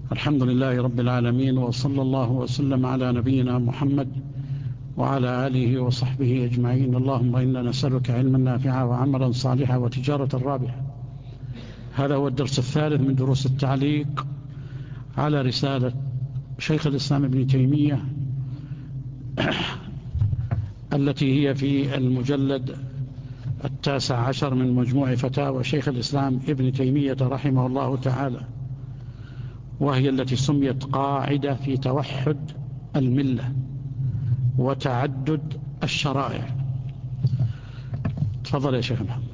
الحمد لله رب العالمين، وصلى الله وسلم على نبينا محمد وعلى آله وصحبه أجمعين. اللهم إنا نسألك علما نافعا وعملا صالحا وتجارة رابحة. هذا هو الدرس الثالث من دروس التعليق على رسالة شيخ الإسلام ابن تيمية التي هي في المجلد 19 من مجموع فتاوى شيخ الإسلام ابن تيمية رحمه الله تعالى، وهي التي سميت قاعدة في توحد الملة وتعدد الشرائع. تفضل يا شيخ محمد.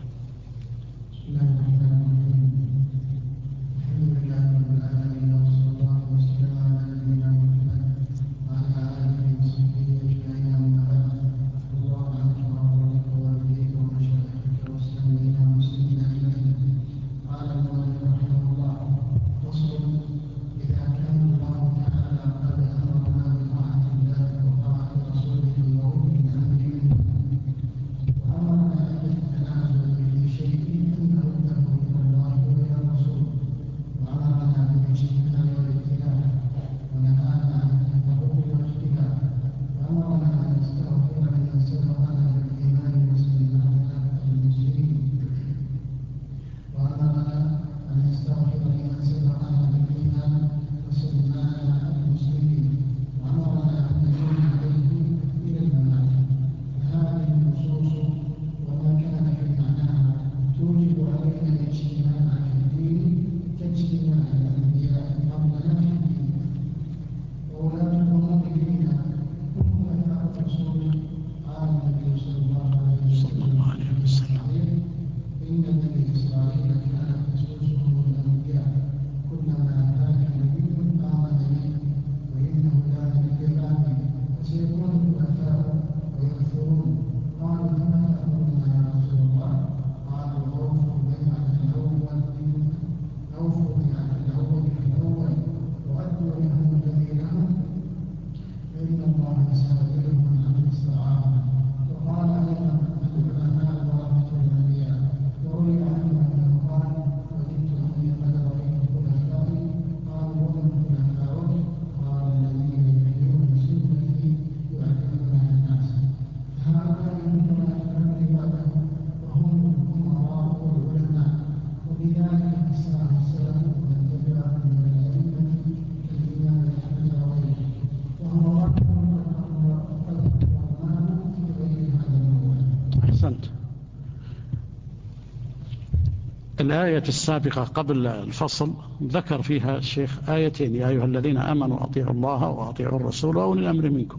الآية السابقة قبل الفصل ذكر فيها الشيخ آيتين: يا أيها الذين آمنوا أطيعوا الله وأطيعوا الرسول وأولي الأمر منكم،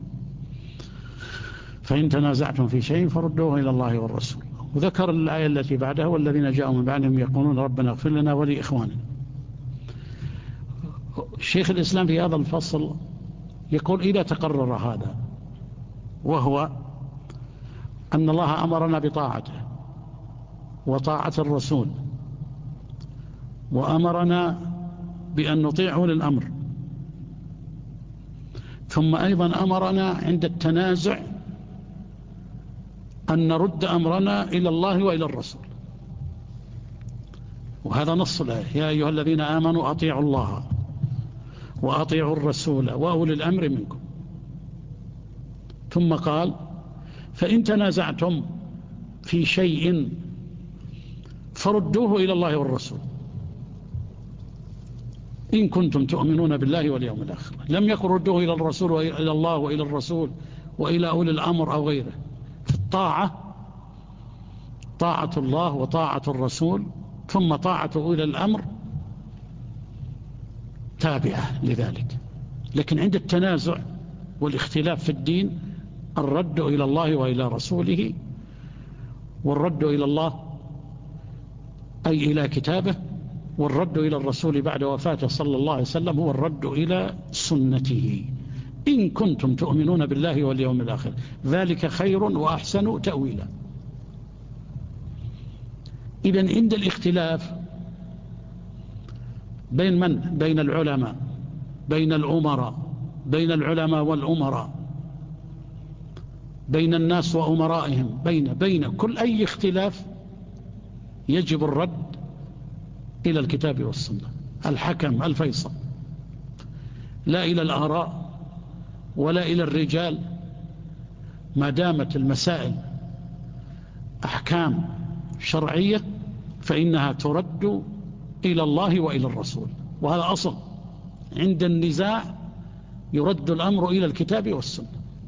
فإن تنازعتم في شيء فردوه إلى الله والرسول. وذكر الآية التي بعدها: والذين جاءوا من بعدهم يقولون ربنا اغفر لنا ولإخواننا. الشيخ الإسلام في هذا الفصل يقول: إذا تقرر هذا، وهو أن الله أمرنا بطاعته وطاعة الرسول، وأمرنا بأن نطيع أولي الأمر، ثم أيضا أمرنا عند التنازع أن نرد أمرنا إلى الله وإلى الرسول. وهذا نص الآية: يا أيها الذين آمنوا أطيعوا الله وأطيعوا الرسول وأولي الأمر منكم. ثم قال: فإن تنازعتم في شيء فردوه إلى الله والرسول إن كنتم تؤمنون بالله واليوم الآخر. لم يقل ردوه إلى الرسول وإلى الله وإلى الرسول وإلى أولي الأمر أو غيره. في الطاعة طاعة الله وطاعة الرسول، ثم طاعة أولي الأمر تابعة لذلك. لكن عند التنازع والاختلاف في الدين الرد إلى الله وإلى رسوله، والرد إلى الله أي إلى كتابه، والرد إلى الرسول بعد وفاته صلى الله عليه وسلم هو الرد إلى سنته. إن كنتم تؤمنون بالله واليوم الآخر ذلك خير وأحسن تأويلا. إذن عند الاختلاف بين من؟ بين العلماء، بين الأمراء، بين العلماء والأمراء، بين الناس وأمرائهم، بين كل أي اختلاف يجب الرد إلى الكتاب والسنة، الحكم الفيصل. لا إلى الآراء ولا إلى الرجال، ما دامت المسائل أحكام شرعية فإنها ترد إلى الله وإلى الرسول، وهذا أصل. عند النزاع يرد الأمر إلى الكتاب والسنة،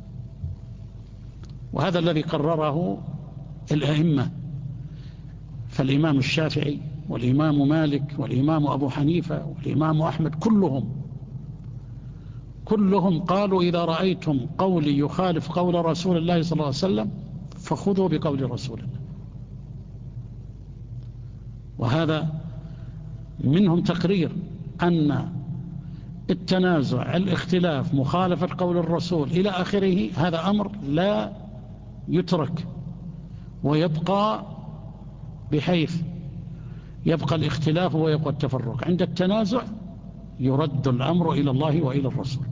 وهذا الذي قرره الأئمة، فالإمام الشافعي والإمام مالك والإمام أبو حنيفة والإمام أحمد كلهم قالوا إذا رأيتم قولي يخالف قول رسول الله صلى الله عليه وسلم فخذوا بقول رسول الله. وهذا منهم تقرير أن التنازع، الاختلاف، مخالفة قول الرسول إلى آخره، هذا أمر لا يترك ويبقى، بحيث يبقى الاختلاف ويبقى التفرق. عند التنازع يرد الأمر إلى الله وإلى الرسول.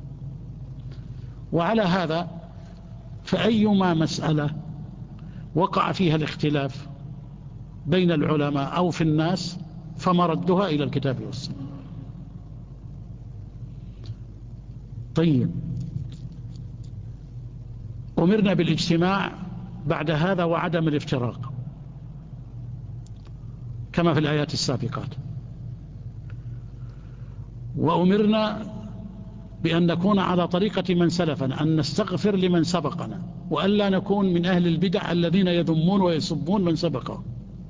وعلى هذا فأيما مسألة وقع فيها الاختلاف بين العلماء أو في الناس فمردها إلى الكتاب والسنة. طيب، أمرنا بالاجتماع بعد هذا وعدم الافتراق كما في الآيات السابقات، وأمرنا بأن نكون على طريقة من سلفنا، أن نستغفر لمن سبقنا، وألا نكون من أهل البدع الذين يذمون ويسبون من سبقه.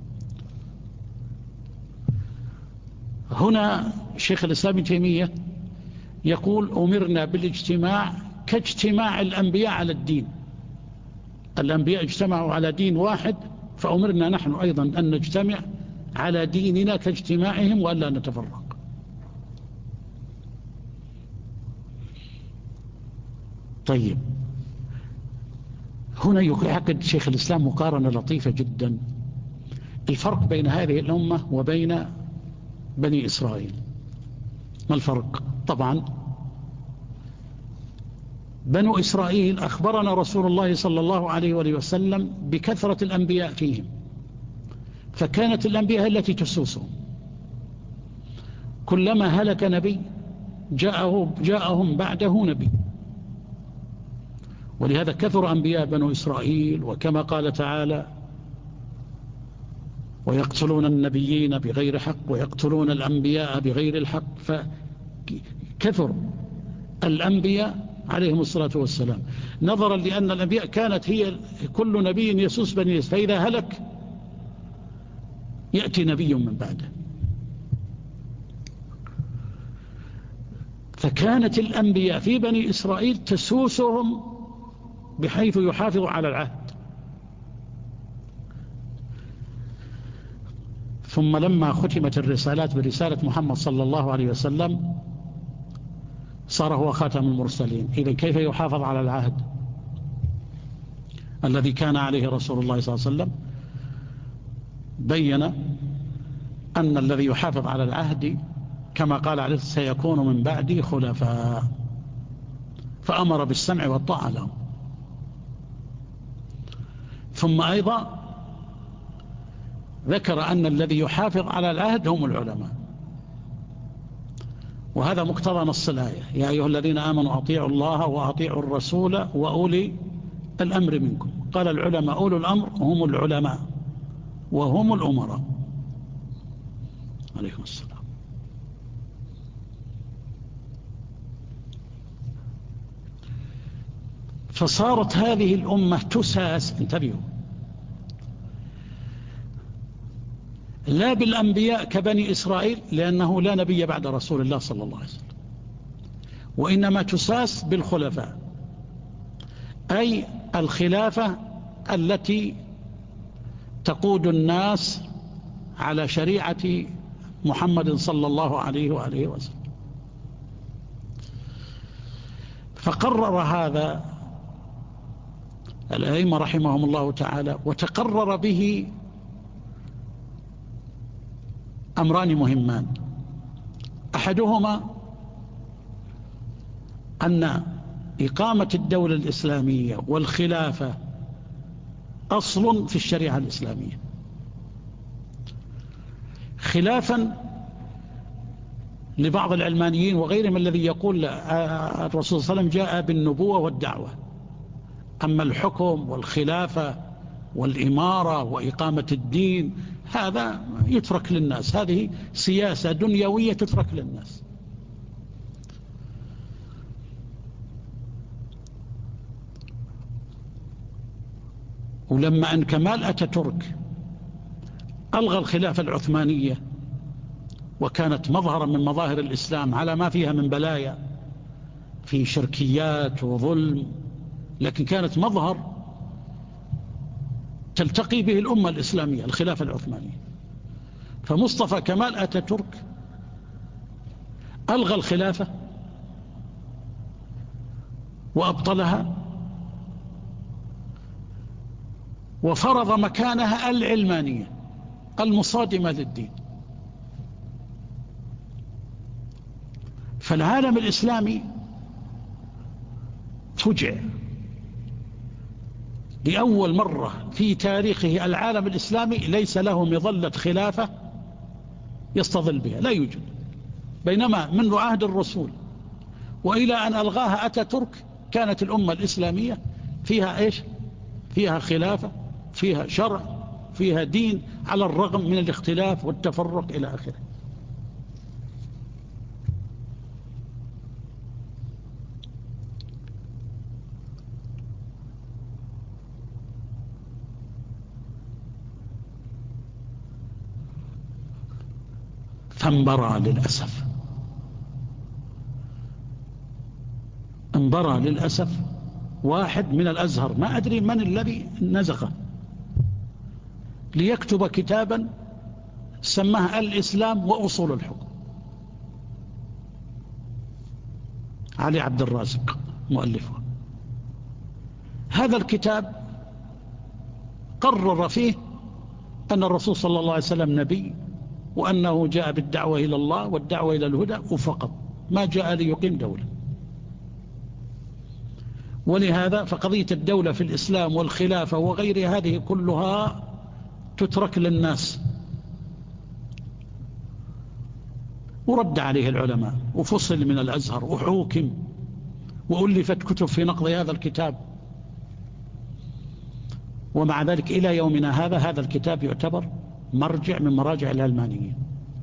هنا شيخ الإسلام ابن تيمية يقول أمرنا بالاجتماع كاجتماع الأنبياء على الدين. الأنبياء اجتمعوا على دين واحد، فأمرنا نحن أيضا أن نجتمع على ديننا كاجتماعهم وألا نتفرق. طيب، هنا يعقد شيخ الإسلام مقارنة لطيفة جدا، الفرق بين هذه الأمة وبين بني إسرائيل. ما الفرق؟ طبعا بنو إسرائيل أخبرنا رسول الله صلى الله عليه وآله وسلم بكثرة الأنبياء فيهم، فكانت الأنبياء التي تسوسهم، كلما هلك نبي جاءهم بعده نبي، ولهذا كثر أنبياء بنو إسرائيل. وكما قال تعالى ويقتلون النبيين بغير حق ويقتلون الأنبياء بغير الحق، فكثر الأنبياء عليهم الصلاة والسلام، نظرا لأن الأنبياء كانت هي كل نبي يسوس بني إسرائيل، فإذا هلك يأتي نبي من بعده. فكانت الأنبياء في بني إسرائيل تسوسهم بحيث يحافظ على العهد. ثم لما ختمت الرسالات برسالة محمد صلى الله عليه وسلم صار هو خاتم المرسلين. إذن كيف يحافظ على العهد الذي كان عليه رسول الله صلى الله عليه وسلم؟ بين أن الذي يحافظ على العهد كما قال عليه سيكون من بعدي خلفاء، فأمر بالسمع والطاعة لهم. ثم أيضا ذكر أن الذي يحافظ على العهد هم العلماء، وهذا مقتضى نص الآية: يا أيها الذين آمنوا أطيعوا الله وأطيعوا الرسول وأولي الأمر منكم. قال العلماء أولو الأمر هم العلماء وهم الأمراء عليكم السلام. فصارت هذه الأمة تساس، انتبهوا، لا بالأنبياء كبني إسرائيل لأنه لا نبي بعد رسول الله صلى الله عليه وسلم، وإنما تساس بالخلفاء، أي الخلافة التي تقود الناس على شريعة محمد صلى الله عليه وآله وسلم. فقرر هذا الأئمة رحمهم الله تعالى، وتقرر به أمران مهمان: أحدهما أن إقامة الدولة الإسلامية والخلافة أصل في الشريعة الإسلامية، خلافا لبعض العلمانيين وغيرهم الذي يقول الرسول صلى الله عليه وسلم جاء بالنبوة والدعوة، أما الحكم والخلافة والإمارة وإقامة الدين هذا يترك للناس، هذه سياسة دنيوية تترك للناس. ولما أن كمال أتاتورك ألغى الخلافة العثمانية وكانت مظهرا من مظاهر الإسلام على ما فيها من بلايا في شركيات وظلم، لكن كانت مظهر تلتقي به الأمة الإسلامية الخلافة العثمانية. فمصطفى كمال أتاتورك ألغى الخلافة وأبطلها وفرض مكانها العلمانية المصادمة للدين. فالعالم الإسلامي فجع لأول مرة في تاريخه، العالم الإسلامي ليس له مظلة خلافة يستظل بها، لا يوجد. بينما منذ عهد الرسول وإلى أن ألغاها أتاتورك كانت الأمة الإسلامية فيها إيش؟ فيها خلافة، فيها شرع، فيها دين، على الرغم من الاختلاف والتفرق إلى آخره. فانبرى للأسف، انبرى للأسف واحد من الأزهر، ما أدري من الذي نزغه، ليكتب كتابا سماه الإسلام وأصول الحكم. علي عبد الرازق مؤلفه. هذا الكتاب قرر فيه أن الرسول صلى الله عليه وسلم نبي، وأنه جاء بالدعوة إلى الله والدعوة إلى الهدى وفقط، ما جاء ليقيم دولة. ولهذا فقضية الدولة في الإسلام والخلافة وغير هذه كلها تترك للناس. ورد عليه العلماء وفصل من الأزهر وحوكم وألفت كتب في نقض هذا الكتاب، ومع ذلك إلى يومنا هذا الكتاب يعتبر مرجع من مراجع العلمانيين.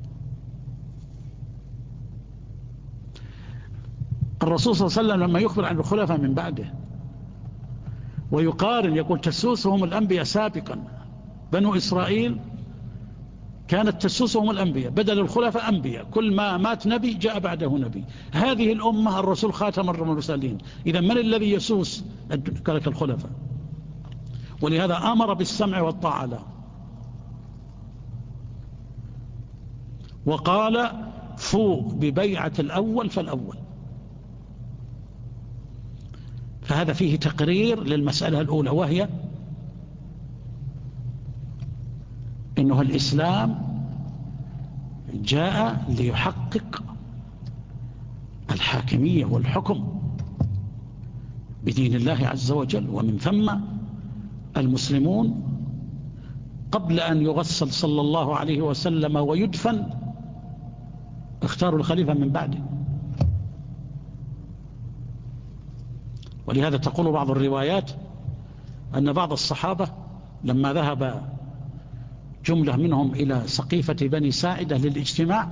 الرسول صلى الله عليه وسلم لما يخبر عن الخلفاء من بعده ويقارن، يقول تسوسهم الأنبياء سابقا، بنو إسرائيل كانت تسوسهم الأنبياء، بدل الخلفاء أنبياء، كل ما مات نبي جاء بعده نبي. هذه الأمة الرسول خاتم المرسلين، إذا من الذي يسوس الخلفاء؟ ولهذا أمر بالسمع والطاعة له، وقال فوق ببيعة الأول فالأول. فهذا فيه تقرير للمسألة الأولى، وهي إنه الإسلام جاء ليحقق الحاكمية والحكم بدين الله عز وجل. ومن ثم المسلمون قبل أن يغسل صلى الله عليه وسلم ويدفن اختاروا الخليفة من بعده. ولهذا تقول بعض الروايات أن بعض الصحابة لما ذهب جملة منهم إلى سقيفة بني ساعدة للاجتماع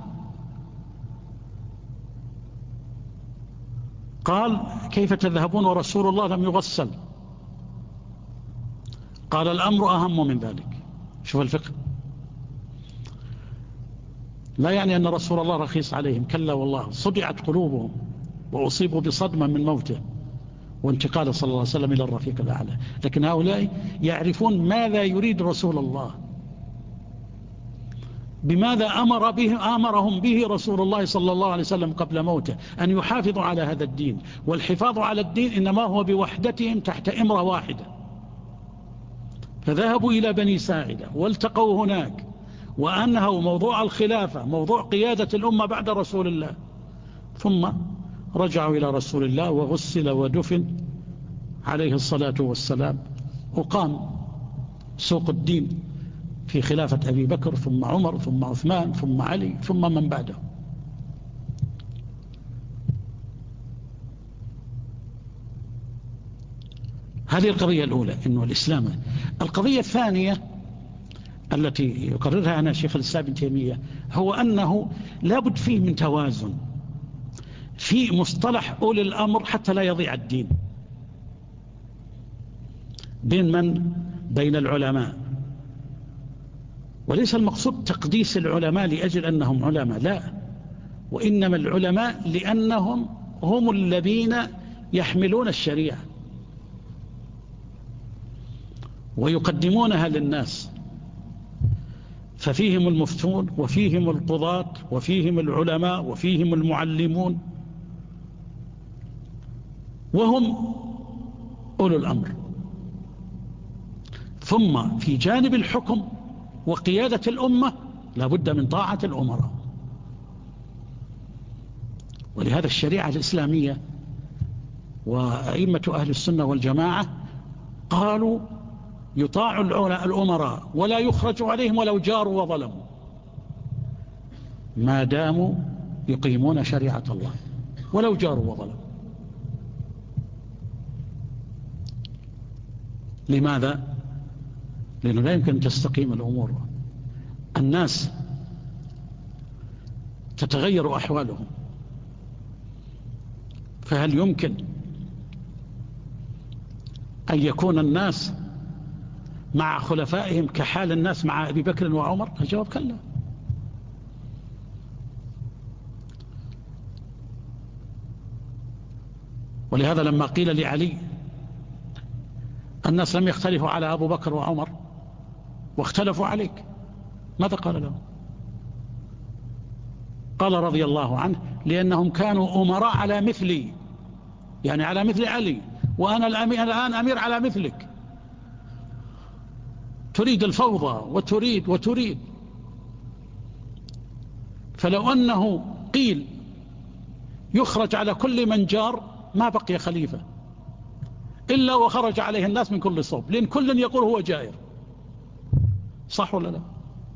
قال كيف تذهبون ورسول الله لم يغسل؟ قال الأمر أهم من ذلك. شوف الفقه، لا يعني أن رسول الله رخيص عليهم، كلا والله، صدعت قلوبهم وأصيبوا بصدمة من موته وانتقال صلى الله عليه وسلم إلى الرفيق الأعلى. لكن هؤلاء يعرفون ماذا يريد رسول الله، بماذا أمرهم به رسول الله صلى الله عليه وسلم قبل موته، أن يحافظوا على هذا الدين. والحفاظ على الدين إنما هو بوحدتهم تحت إمرة واحدة. فذهبوا إلى بني ساعدة والتقوا هناك وأنهوا موضوع الخلافة، موضوع قيادة الأمة بعد رسول الله، ثم رجعوا إلى رسول الله وغسل ودفن عليه الصلاة والسلام، وقام سوق الدين في خلافة أبي بكر ثم عمر ثم عثمان ثم علي ثم من بعده. هذه القضية الأولى، إنه الإسلام. القضية الثانية التي يقررها أنا شيخ الإسلام ابن تيمية هو أنه لابد فيه من توازن في مصطلح أولي الأمر حتى لا يضيع الدين. بين العلماء، وليس المقصود تقديس العلماء لأجل أنهم علماء، لا، وإنما العلماء لأنهم هم الذين يحملون الشريعة ويقدمونها للناس، ففيهم المفتون وفيهم القضاة وفيهم العلماء وفيهم المعلمون، وهم أولو الأمر. ثم في جانب الحكم وقيادة الأمة لا بد من طاعة الأمراء. ولهذا الشريعة الإسلامية وأئمة أهل السنة والجماعة قالوا يطاع الأمراء ولا يخرج عليهم ولو جاروا وظلموا، ما داموا يقيمون شريعة الله ولو جاروا وظلموا. لماذا؟ لأنه لا يمكن أن تستقيم الأمور، الناس تتغير أحوالهم، فهل يمكن أن يكون الناس مع خلفائهم كحال الناس مع أبي بكر وعمر؟ الجواب كلا. ولهذا لما قيل لعلي الناس لم يختلفوا على أبو بكر وعمر واختلفوا عليك، ماذا قال له؟ قال رضي الله عنه لأنهم كانوا أمراء على مثلي، يعني على مثل علي، وأنا الآن أمير على مثلك، تريد الفوضى وتريد. فلو أنه قيل يخرج على كل من جار ما بقي خليفة إلا وخرج عليه الناس من كل صوب، لأن كل يقول هو جائر. صح ولا لا؟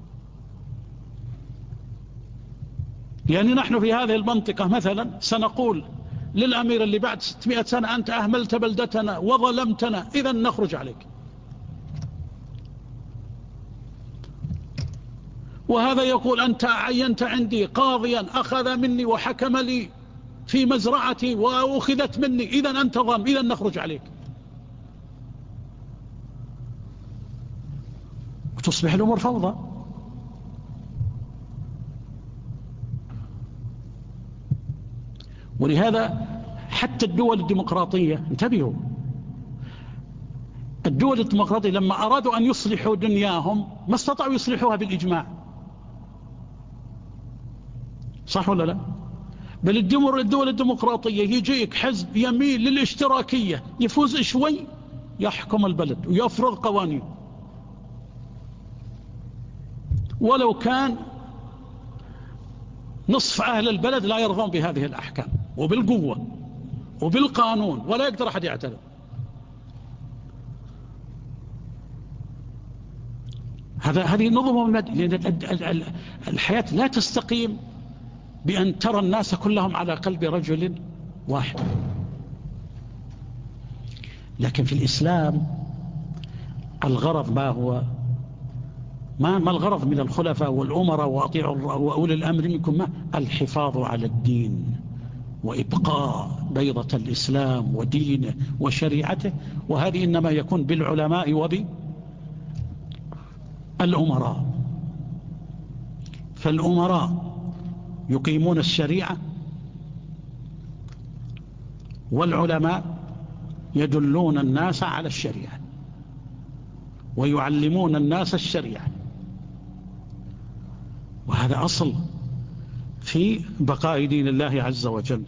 يعني نحن في هذه المنطقة مثلا سنقول للأمير اللي بعد 600 سنة أنت أهملت بلدتنا وظلمتنا، إذن نخرج عليك. وهذا يقول أنت عينت عندي قاضيا أخذ مني وحكم لي في مزرعتي وأخذت مني، إذن أنت ظالم، إذن نخرج عليك. وتصبح الأمور فوضى. ولهذا حتى الدول الديمقراطية، انتبهوا، الدول الديمقراطية لما أرادوا أن يصلحوا دنياهم ما استطاعوا يصلحوها بالإجماع. صح ولا لا؟ بل الدول الديمقراطية يجيك حزب يميل للاشتراكية يفوز شوي يحكم البلد ويفرض قوانين، ولو كان نصف أهل البلد لا يرضون بهذه الأحكام وبالقوة وبالقانون، ولا يقدر أحد يعترض. هذه نظم الحياة لا تستقيم بأن ترى الناس كلهم على قلب رجل واحد. لكن في الإسلام الغرض ما هو؟ ما الغرض من الخلفاء والأمراء وأولي الأمر منكم؟ ما الحفاظ على الدين وإبقاء بيضة الإسلام ودينه وشريعته، وهذه إنما يكون بالعلماء وبالأمراء. فالأمراء يقيمون الشريعة، والعلماء يدلون الناس على الشريعة ويعلمون الناس الشريعة، وهذا أصل في بقاء دين الله عز وجل.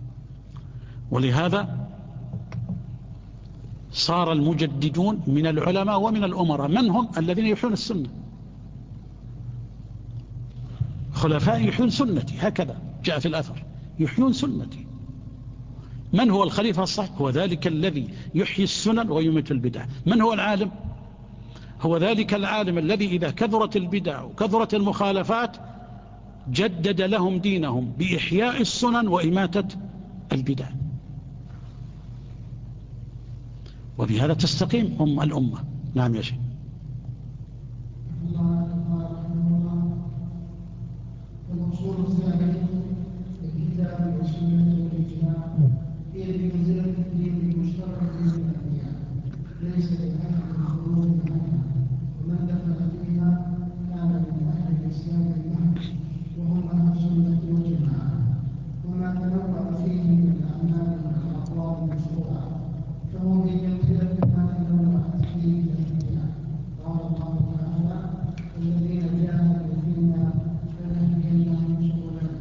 ولهذا صار المجددون من العلماء ومن الأمراء من هم؟ الذين يحيون السنة. خلفاء يحيون سنتي، هكذا جاء في الأثر، يحيون سنتي. من هو الخليفة الصحيح؟ هو ذلك الذي يحيي السنن ويميت البدع. من هو العالم؟ هو ذلك العالم الذي إذا كثرت البدع وكثرت المخالفات جدد لهم دينهم بإحياء السنن وإماتة البدع. وبهذا تستقيم الأمة. نعم يا شيخ. الأصول الثابتة للكتاب والسنة والإجماع هي بمنزلة الدين المشترك بين الأنبياء، ليس لأحد الخروج عنها، ومن دخل فيها كان من أهل الإسلام المحض، وهم أهل السنة والجماعة. وما تنوع فيه من الأعمال والأقوال المشروعة فهو بمنزلة ما تنوعت فيه الأنبياء. قال الله تعالى: الذين جاهدوا فينا لنهدينهم سبلنا.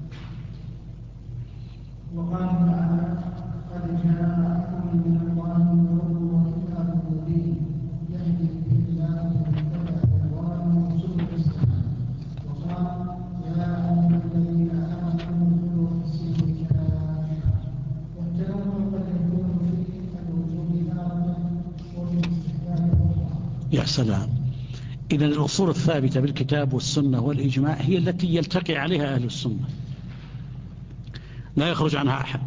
وقال تعالى: قد جاءكم من الله نور وكتاب مبين يهدي به الله من اتبع رضوانه سبل السلام. وقال: يا ايها الذين امنوا ادخلوا في السلم كافه. والتنوع قد يكون في الوجود تارة وفي الاستحباب اخرى. يا سلام. إذن الأصول الثابتة بالكتاب والسنة والإجماع هي التي يلتقي عليها أهل السنة، لا يخرج عنها أحد،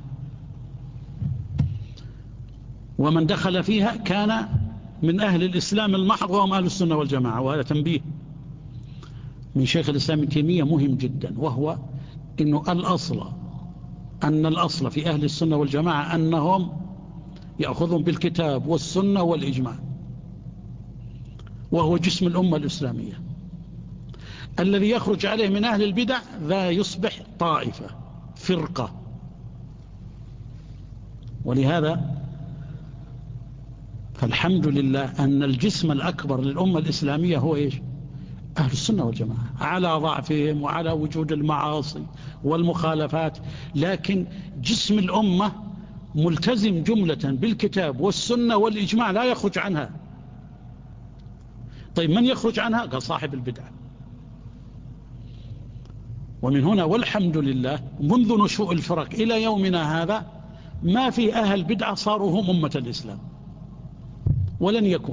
ومن دخل فيها كان من أهل الإسلام المحض وهم أهل السنة والجماعة. وهذا تنبيه من شيخ الإسلام ابن تيمية مهم جدا، وهو أن الأصل في أهل السنة والجماعة أنهم يأخذون بالكتاب والسنة والإجماع، وهو جسم الأمة الإسلامية. الذي يخرج عليه من أهل البدع ذا يصبح طائفة، فرقة. ولهذا فالحمد لله أن الجسم الأكبر للأمة الإسلامية هو إيش؟ أهل السنة والجماعة، على ضعفهم وعلى وجود المعاصي والمخالفات، لكن جسم الأمة ملتزم جملة بالكتاب والسنة والإجماع، لا يخرج عنها. طيب من يخرج عنها؟ قال صاحب البدعة. ومن هنا والحمد لله منذ نشوء الفرق إلى يومنا هذا ما في أهل بدعة صاروا هم أمة الإسلام، ولن يكون.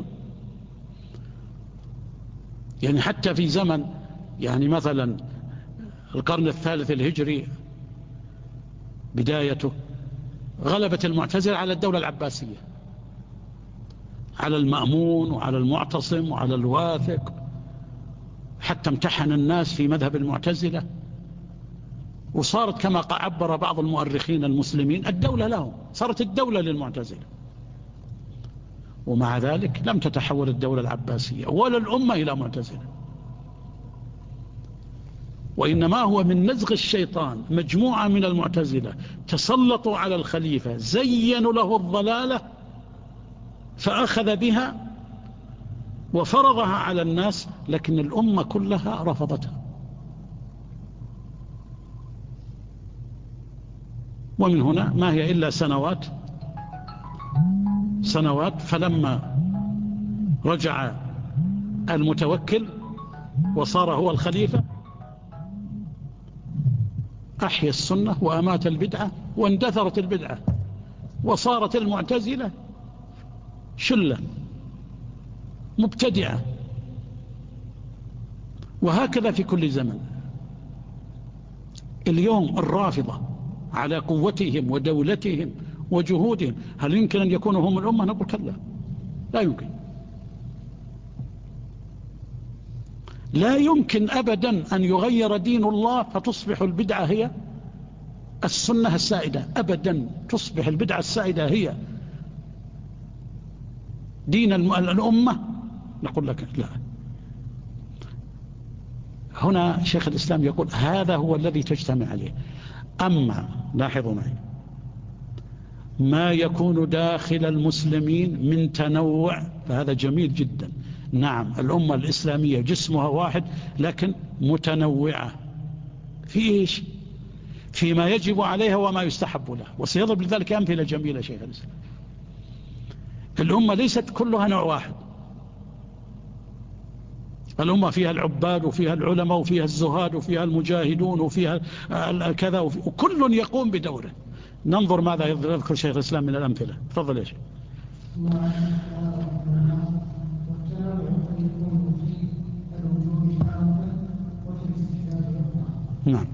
يعني حتى في زمن يعني مثلا القرن الثالث الهجري بدايته غلبت المعتزلة على الدولة العباسية، على المأمون وعلى المعتصم وعلى الواثق، حتى امتحن الناس في مذهب المعتزلة، وصارت كما عبر بعض المؤرخين المسلمين الدولة لهم، صارت الدولة للمعتزلة. ومع ذلك لم تتحول الدولة العباسية ولا الأمة إلى معتزلة، وإنما هو من نزغ الشيطان مجموعة من المعتزلة تسلطوا على الخليفة، زينوا له الضلالة فأخذ بها وفرضها على الناس، لكن الأمة كلها رفضتها. ومن هنا ما هي إلا سنوات، فلما رجع المتوكل وصار هو الخليفة أحيا السنة وأمات البدعة واندثرت البدعة، وصارت المعتزلة شلة مبتدعة. وهكذا في كل زمن. اليوم الرافضة على قوتهم ودولتهم وجهودهم، هل يمكن أن يكونوا هم الأمة؟ نقول كلا، لا يمكن. لا يمكن أبدا أن يغير دين الله فتصبح البدعة هي السنة السائدة، أبدا. تصبح البدعة السائدة هي دين الأمة، نقول لك لا. هنا شيخ الإسلام يقول هذا هو الذي تجتمع عليه. أما لاحظوا معي ما يكون داخل المسلمين من تنوع فهذا جميل جدا. نعم الأمة الإسلامية جسمها واحد لكن متنوعة في إيش؟ فيما يجب عليها وما يستحب له. وسيضرب لذلك أمثلة جميلة شيخ الإسلام. الأمة ليست كلها نوع واحد، الأمة فيها العباد وفيها العلماء وفيها الزهاد وفيها المجاهدون وفيها كذا وكل يقوم بدوره. ننظر ماذا يذكر شيخ الإسلام من الأمثلة. تفضل يا شيخ. نعم.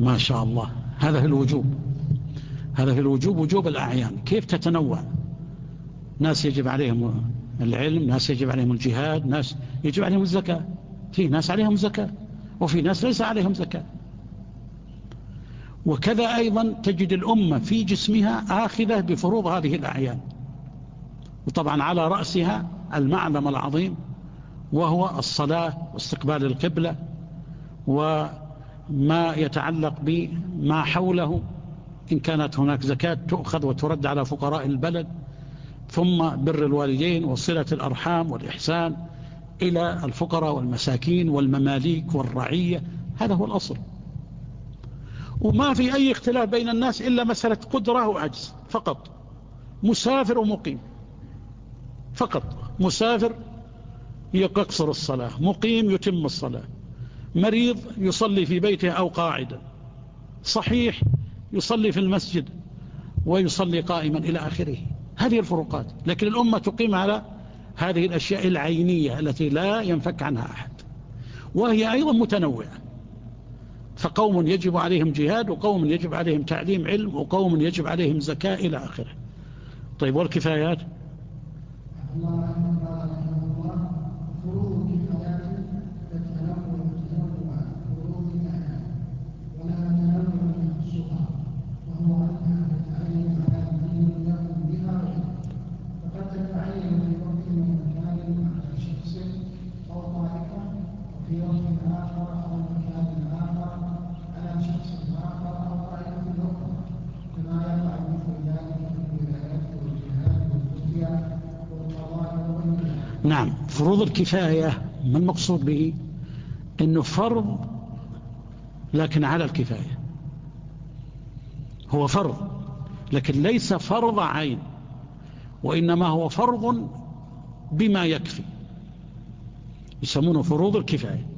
ما شاء الله. هذا في الوجوب، هذا في الوجوب، وجوب الأعيان. كيف تتنوع؟ ناس يجب عليهم العلم، ناس يجب عليهم الجهاد، ناس يجب عليهم الزكاة. في ناس عليهم زكاة وفي ناس ليس عليهم زكاة. وكذا أيضا تجد الأمة في جسمها آخذة بفروض هذه الأعيان، وطبعا على رأسها المعلم العظيم وهو الصلاة واستقبال القبلة وما يتعلق بما حوله، إن كانت هناك زكاة تؤخذ وترد على فقراء البلد، ثم بر الوالدين وصلة الأرحام والإحسان إلى الفقراء والمساكين والمماليك والرعية. هذا هو الأصل. وما في أي اختلاف بين الناس إلا مسألة قدرة وعجز فقط. مسافر ومقيم فقط. مسافر يقصر الصلاة، مقيم يتم الصلاة، مريض يصلي في بيته أو قاعدا، صحيح يصلي في المسجد ويصلي قائما إلى آخره. هذه الفروقات. لكن الأمة تقيم على هذه الأشياء العينية التي لا ينفك عنها أحد، وهي أيضا متنوعة. فقوم يجب عليهم جهاد، وقوم يجب عليهم تعليم علم، وقوم يجب عليهم زكاة إلى آخره. طيب والكفايات؟ نعم. فروض الكفاية ما المقصود به؟ إنه فرض لكن على الكفاية. هو فرض لكن ليس فرض عين، وإنما هو فرض بما يكفي. يسمونه فروض الكفاية،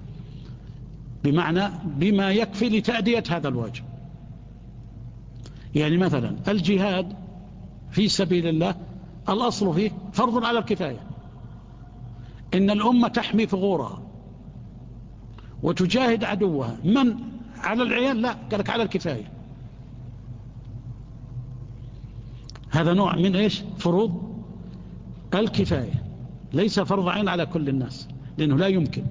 بمعنى بما يكفي لتأدية هذا الواجب. يعني مثلا الجهاد في سبيل الله الأصل فيه فرض على الكفاية. إن الأمة تحمي ثغورها وتجاهد عدوها، من على العيان؟ لا، قالك على الكفاية. هذا نوع من إيش؟ فروض الكفاية، ليس فرض عين على كل الناس، لأنه لا يمكن.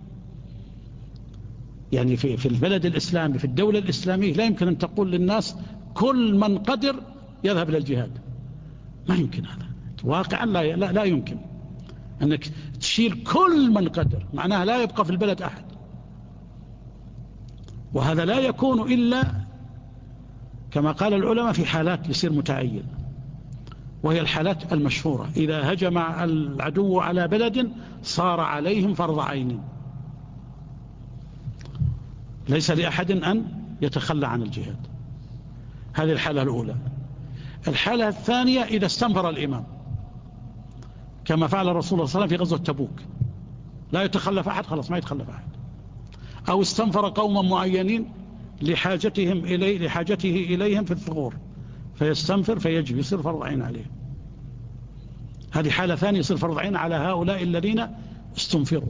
يعني في البلد الإسلامي، في الدولة الإسلامية، لا يمكن أن تقول للناس كل من قدر يذهب إلى الجهاد. ما يمكن هذا واقعا، لا يمكن أنك تشيل كل من قدر، معناها لا يبقى في البلد أحد. وهذا لا يكون إلا كما قال العلماء في حالات يصير متعين، وهي الحالات المشهورة. إذا هجم العدو على بلد صار عليهم فرض عين، ليس لأحد أن يتخلى عن الجهاد. هذه الحالة الأولى. الحالة الثانية إذا استنفر الإمام، كما فعل الرسول صلى الله عليه وسلم في غزوة تبوك، لا يتخلف أحد، خلاص ما يتخلف أحد. أو استنفر قوما معينين لحاجته إليهم في الثغور، فيستنفر فيجب، يصير فرض عين عليهم. هذه حالة ثانية، يصير فرض عين على هؤلاء الذين استنفروا.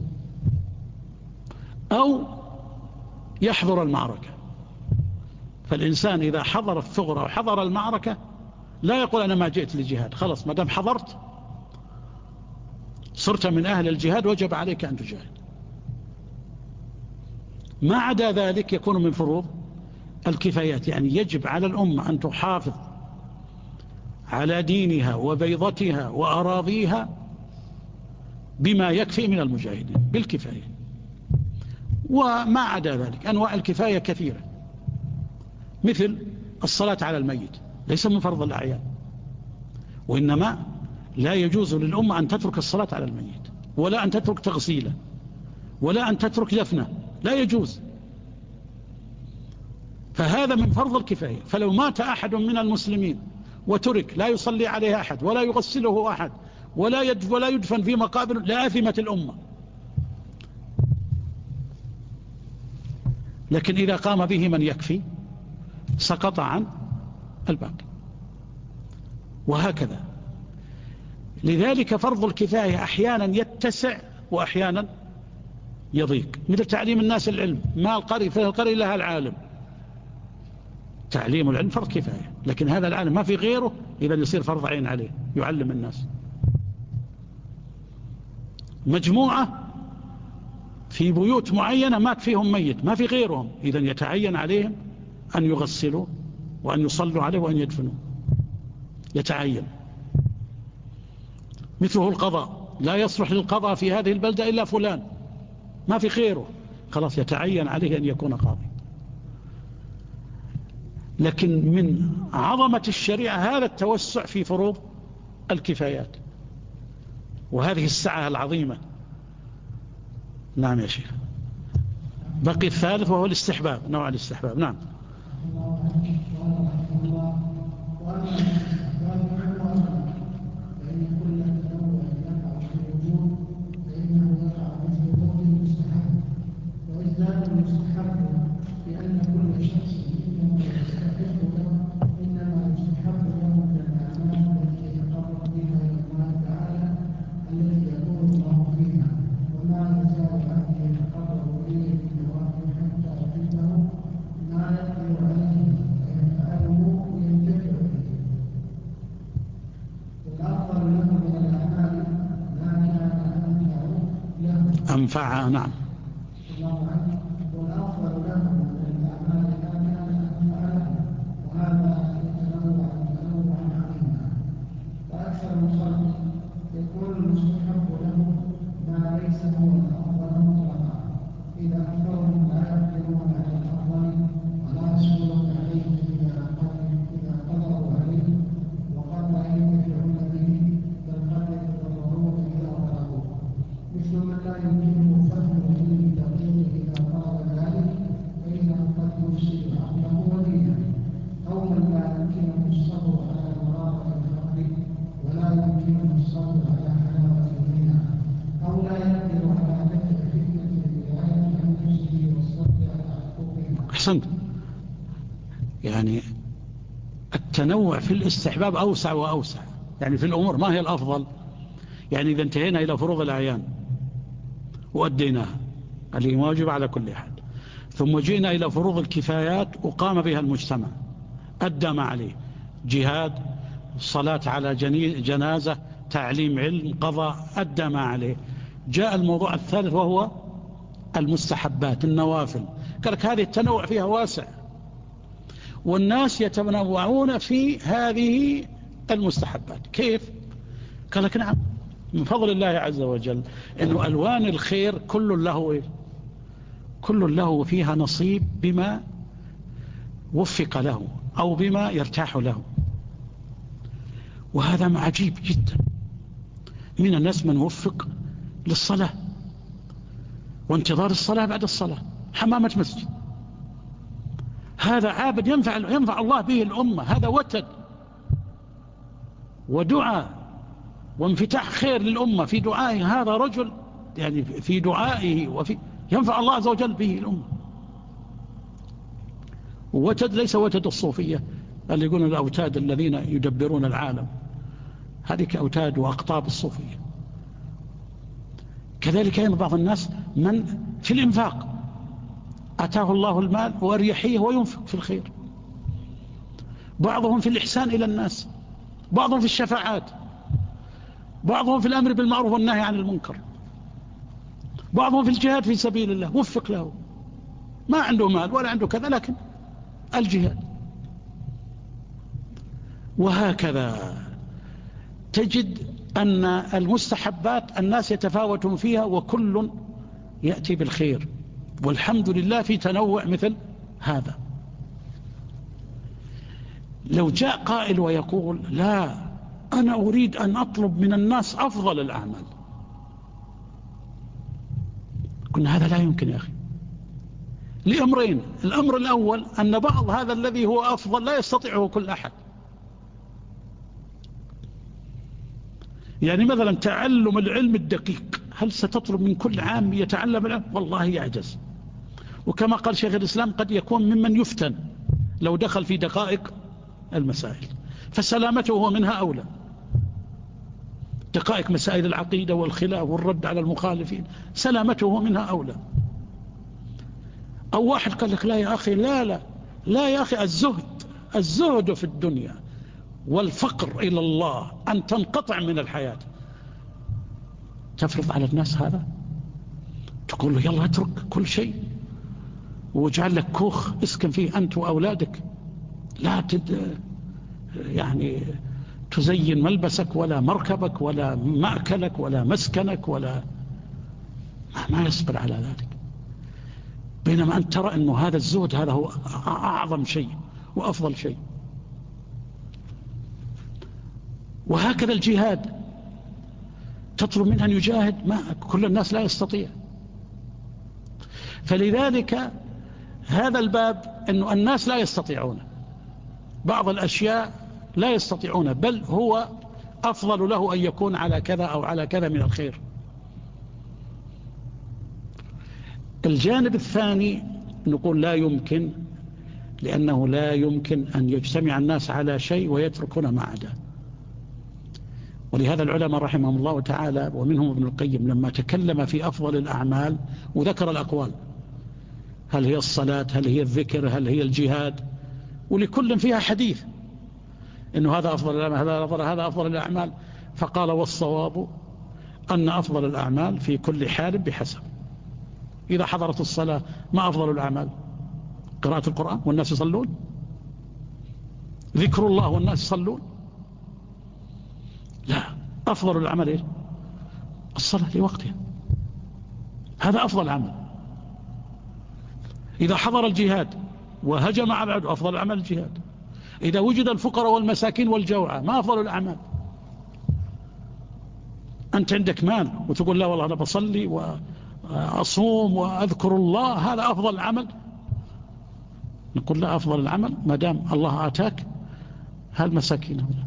أو يحضر المعركة، فالإنسان إذا حضر الثغرة وحضر المعركة لا يقول أنا ما جئت للجهاد، خلاص ما دام حضرت صرت من أهل الجهاد، وجب عليك أن تجاهد. ما عدا ذلك يكون من فروض الكفايات. يعني يجب على الأمة أن تحافظ على دينها وبيضتها وأراضيها بما يكفي من المجاهدين بالكفاية. وما عدا ذلك أنواع الكفاية كثيرة، مثل الصلاة على الميت، ليس من فرض الأعيان، وإنما لا يجوز للأمة أن تترك الصلاة على الميت، ولا أن تترك تغسيله، ولا أن تترك دفنه، لا يجوز. فهذا من فرض الكفاية. فلو مات أحد من المسلمين وترك، لا يصلي عليه أحد ولا يغسله أحد ولا يدفن في مقابر، لآثمت الأمة. لكن إذا قام به من يكفي سقط عن الباقي، وهكذا. لذلك فرض الكفاية أحيانا يتسع وأحيانا يضيق، مثل تعليم الناس العلم. ما القرية لها العالم، تعليم العلم فرض كفاية، لكن هذا العالم ما في غيره إذا يصير فرض عين عليه يعلم الناس. مجموعة في بيوت معينة مات فيهم ميت ما في غيرهم، إذا يتعين عليهم أن يغسلوا وأن يصلوا عليه وأن يدفنوا، يتعين. مثله القضاء، لا يصلح للقضاء في هذه البلدة إلا فلان ما في غيره، خلاص يتعين عليه أن يكون قاضي. لكن من عظمة الشريعة هذا التوسع في فروض الكفايات وهذه السعة العظيمة. نعم يا شيخ. بقي الثالث وهو الاستحباب، نوع الاستحباب. نعم. أنفعها. نعم. والأفضل له من الأعمال ما كان أنفعها، وهذا يتنوع عنهما. وأكثر الخلق يكون المستحب له ما ليس هو الأفضل مطلقا، إذا أكثرهم لا يقدرون على الأفضل ولا يشكرون عليه إذا قدروا عليه، وقد لا ينتفعون به بل قد يتضررون إذا طلبوه، مثل من لا يمكنه فهم العلم بدقيق إذا طلب ذلك فإنه قد يرسل عقله ودينه، أو من لا يمكنه الصبر على مرارة الفقر ولا يمكنه الصبر على حلاوة الغنى، أو لا يقدر على دفع فتنة الولاية عن نفسه والصبر على حقوقها. أحسنت. يعني التنوع في الاستحباب أوسع وأوسع، يعني في الأمور ما هي الأفضل. يعني إذا انتهينا إلى فروض الأعيان وأديناها اللي واجب على كل أحد، ثم جئنا إلى فروض الكفايات وقام بها المجتمع أدى ما عليه، جهاد، صلاة على جنازة، تعليم علم، قضاء، أدى ما عليه. جاء الموضوع الثالث وهو المستحبات، النوافل. قال لك هذه التنوع فيها واسع، والناس يتنوعون في هذه المستحبات. كيف؟ قال لك نعم، من فضل الله عز وجل إنه ألوان الخير كل له فيها نصيب بما وفق له أو بما يرتاح له، وهذا عجيب جدا. من الناس من وفق للصلاة وانتظار الصلاة بعد الصلاة، حمامة مسجد، هذا عابد ينفع الله به الأمة، هذا وتد ودعاء وانفتاح خير للأمة في دعائه، هذا رجل يعني في دعائه وفي ينفع الله عز وجل به الأمة. وتد ليس وتد الصوفية اللي يقولون الأوتاد الذين يدبرون العالم، هذه كأوتاد وأقطاب الصوفية. كذلك أيضا بعض الناس من في الإنفاق أتاه الله المال وأريحيه وينفق في الخير، بعضهم في الإحسان إلى الناس، بعضهم في الشفاعات، بعضهم في الأمر بالمعروف والنهي عن المنكر، بعضهم في الجهاد في سبيل الله، وفق له، ما عنده مال ولا عنده كذا لكن الجهاد. وهكذا تجد أن المستحبات الناس يتفاوتون فيها وكل يأتي بالخير، والحمد لله في تنوع مثل هذا. لو جاء قائل ويقول لا أنا أريد أن أطلب من الناس أفضل الأعمال، قلنا هذا لا يمكن يا أخي، لأمرين. الأمر الأول أن بعض هذا الذي هو أفضل لا يستطيعه كل أحد. يعني مثلا تعلم العلم الدقيق، هل ستطلب من كل عام يتعلم العلم؟ والله يعجز. وكما قال شيخ الإسلام قد يكون ممن يفتن لو دخل في دقائق المسائل، فسلامته هو منها أولى. دقائق مسائل العقيدة والخلاف والرد على المخالفين سلامته منها أولى. أو واحد قال لك لا يا أخي لا يا أخي الزهد الزهد في الدنيا والفقر إلى الله أن تنقطع من الحياة، تفرض على الناس هذا؟ تقول له يلا اترك كل شيء واجعل لك كوخ اسكن فيه أنت وأولادك، لا يعني تزين ملبسك ولا مركبك ولا مأكلك ولا مسكنك ولا ما يصبر على ذلك. بينما أنت ترى أنه هذا الزهد هذا هو أعظم شيء وأفضل شيء. وهكذا الجهاد، تطلب منه أن يجاهد، ما كل الناس لا يستطيع. فلذلك هذا الباب أنه الناس لا يستطيعون بعض الأشياء، لا يستطيعون، بل هو أفضل له أن يكون على كذا أو على كذا من الخير. الجانب الثاني نقول لا يمكن، لأنه لا يمكن أن يجتمع الناس على شيء ويتركون ما عداه. ولهذا العلماء رحمهم الله تعالى ومنهم ابن القيم لما تكلم في أفضل الأعمال وذكر الأقوال، هل هي الصلاة، هل هي الذكر، هل هي الجهاد، ولكل فيها حديث إنه هذا أفضل الأعمال، هذا أفضل الأعمال. فقال والصواب أن أفضل الأعمال في كل حال بحسب. إذا حضرت الصلاة ما أفضل الأعمال؟ قراءة القرآن والناس يصلون، ذكر الله والناس يصلون، لا، أفضل العمل إيه؟ الصلاة لوقتها، هذا أفضل عمل. إذا حضر الجهاد وهجم على العدو أفضل العمل الجهاد. إذا وجد الفقراء والمساكين والجوعى ما أفضل الأعمال؟ أنت عندك مال وتقول لا والله أنا بصلي وأصوم وأذكر الله، هذا أفضل العمل؟ نقول لا، أفضل العمل ما دام الله آتاك هالمساكين هؤلاء.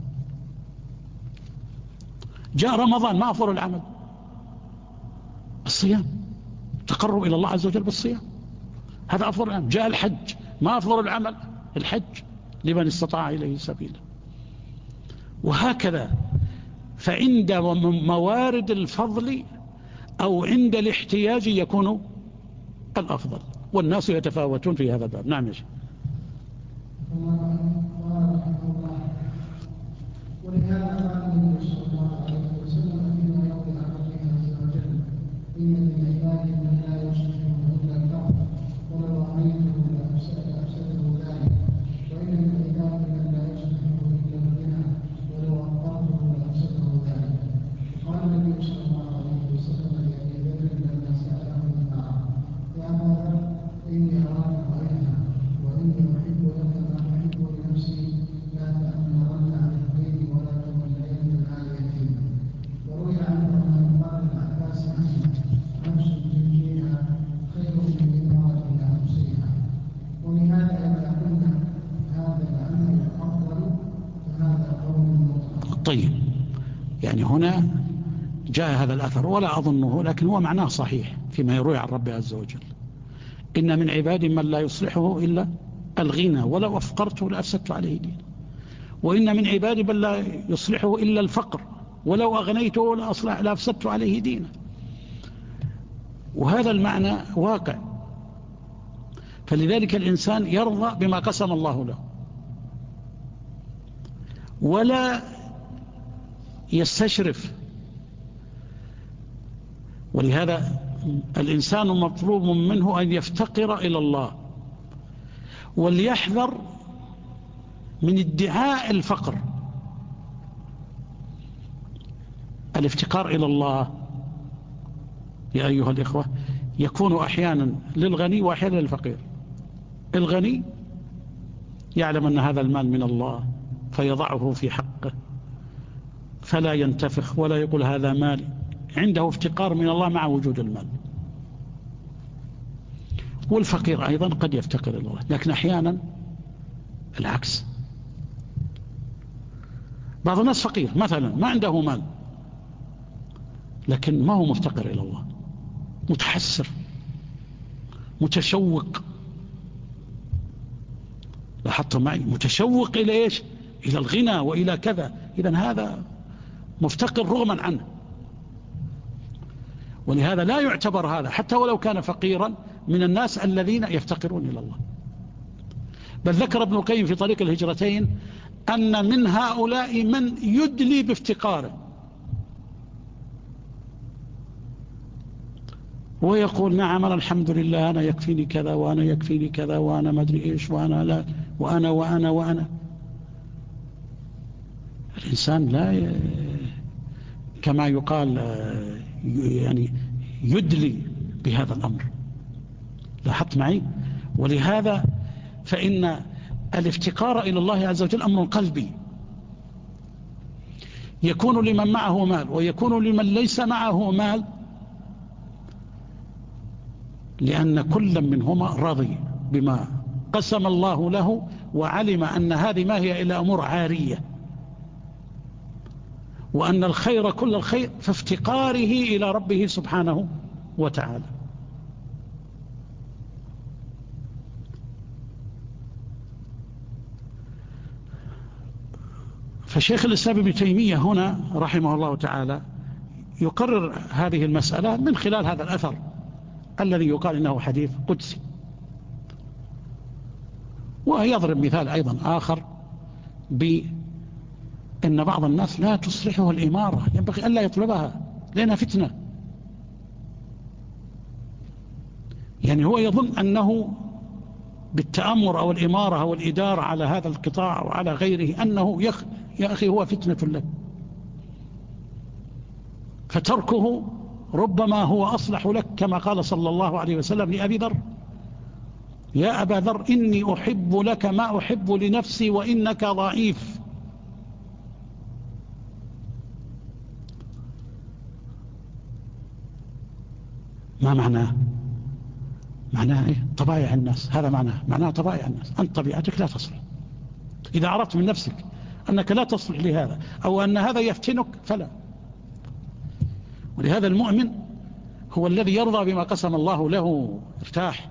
جاء رمضان ما أفضل العمل؟ الصيام، تقرب إلى الله عز وجل بالصيام، هذا أفضل العمل. جاء الحج ما أفضل العمل؟ الحج لمن استطاع إليه سبيلا. وهكذا. فعند موارد الفضل أو عند الاحتياج يكون الأفضل، والناس يتفاوتون في هذا الباب. نعم يا شيخ. ولهذا قال النبي صلى الله عليه وسلم فيما يروي عن ربه عز وجل: إن من عبادي من لا يشركه إلا الفقر ولو رأيته لأفسده ذلك، وإن من عبادي من لا يشركه إلا الغنى ولو أقرته لأفسده ذلك. قال النبي صلى الله عليه وسلم لأبي ذر لما سأله النار: يا أبا ذر إني أراك ضعيفا وإني أحب لك ما أحب لنفسي، لا تأمرن عن الخير ولا تولين المال يتيم. وروي عنه أن قال العباس عنه: نفس تنجيها خير من إمارة أنفسها. ولهذا إذا قلنا هذا العمل أفضل فهذا قول مطلق. طيب، يعني هنا جاء هذا الأثر ولا أظنه، لكن هو معناه صحيح فيما يروي عن ربه عز وجل: إن من عبادي من لا يصلحه إلا الغنى ولو أفقرته لأفسدت عليه دين، وإن من عبادي من لا يصلحه إلا الفقر ولو أغنيته لأفسدت عليه دينه. وهذا المعنى واقع. فلذلك الإنسان يرضى بما قسم الله له ولا يستشرف. ولهذا الإنسان مطلوب منه أن يفتقر إلى الله، وليحذر من ادعاء الفقر. الافتقار إلى الله يا أيها الإخوة يكون أحيانا للغني وأحيانا للفقير. الغني يعلم أن هذا المال من الله فيضعه في حقه فلا ينتفخ ولا يقول هذا مالي، عنده افتقار من الله مع وجود المال. والفقير أيضا قد يفتقر إلى الله، لكن أحيانا العكس. بعض الناس فقير مثلا ما عنده مال لكن ما هو مفتقر إلى الله، متحسر متشوق. لاحظت معي؟ متشوق إلى إيش؟ إلى الغنى وإلى كذا. إذن هذا مفتقر رغما عنه. ولهذا لا يعتبر هذا حتى ولو كان فقيرا من الناس الذين يفتقرون إلى الله. بل ذكر ابن القيم في طريق الهجرتين أن من هؤلاء من يدلي بافتقاره ويقول نعم أنا الحمد لله أنا يكفيني كذا وأنا يكفيني كذا وأنا ما أدري إيش وأنا لا وأنا الإنسان لا كما يقال يعني يدلي بهذا الأمر. لاحظت معي؟ ولهذا فإن الافتقار إلى الله عز وجل أمر قلبي يكون لمن معه مال ويكون لمن ليس معه مال، لأن كل منهما راضي بما قسم الله له وعلم أن هذه ما هي إلا أمور عارية وأن الخير كل الخير في افتقاره إلى ربه سبحانه وتعالى. فشيخ الإسلام ابن تيمية هنا رحمه الله تعالى يقرر هذه المسألة من خلال هذا الأثر الذي يقال إنه حديث قدسي. ويضرب مثال أيضا آخر بأن بعض الناس لا تصلحه الإمارة، ينبغي أن لا يطلبها لأنها فتنة. يعني هو يظن أنه بالتأمر أو الإمارة أو الإدارة على هذا القطاع أو على غيره أنه يا أخي هو فتنة لك، فتركه ربما هو أصلح لك، كما قال صلى الله عليه وسلم لأبي ذر: يا أبا ذر إني أحب لك ما أحب لنفسي وإنك ضعيف. ما معناه؟ معناه إيه؟ طبائع الناس، هذا معناه طبائع الناس. أنت طبيعتك لا تصلح. إذا عرفت من نفسك أنك لا تصلح لهذا أو أن هذا يفتنك فلا. ولهذا المؤمن هو الذي يرضى بما قسم الله له، ارتاح.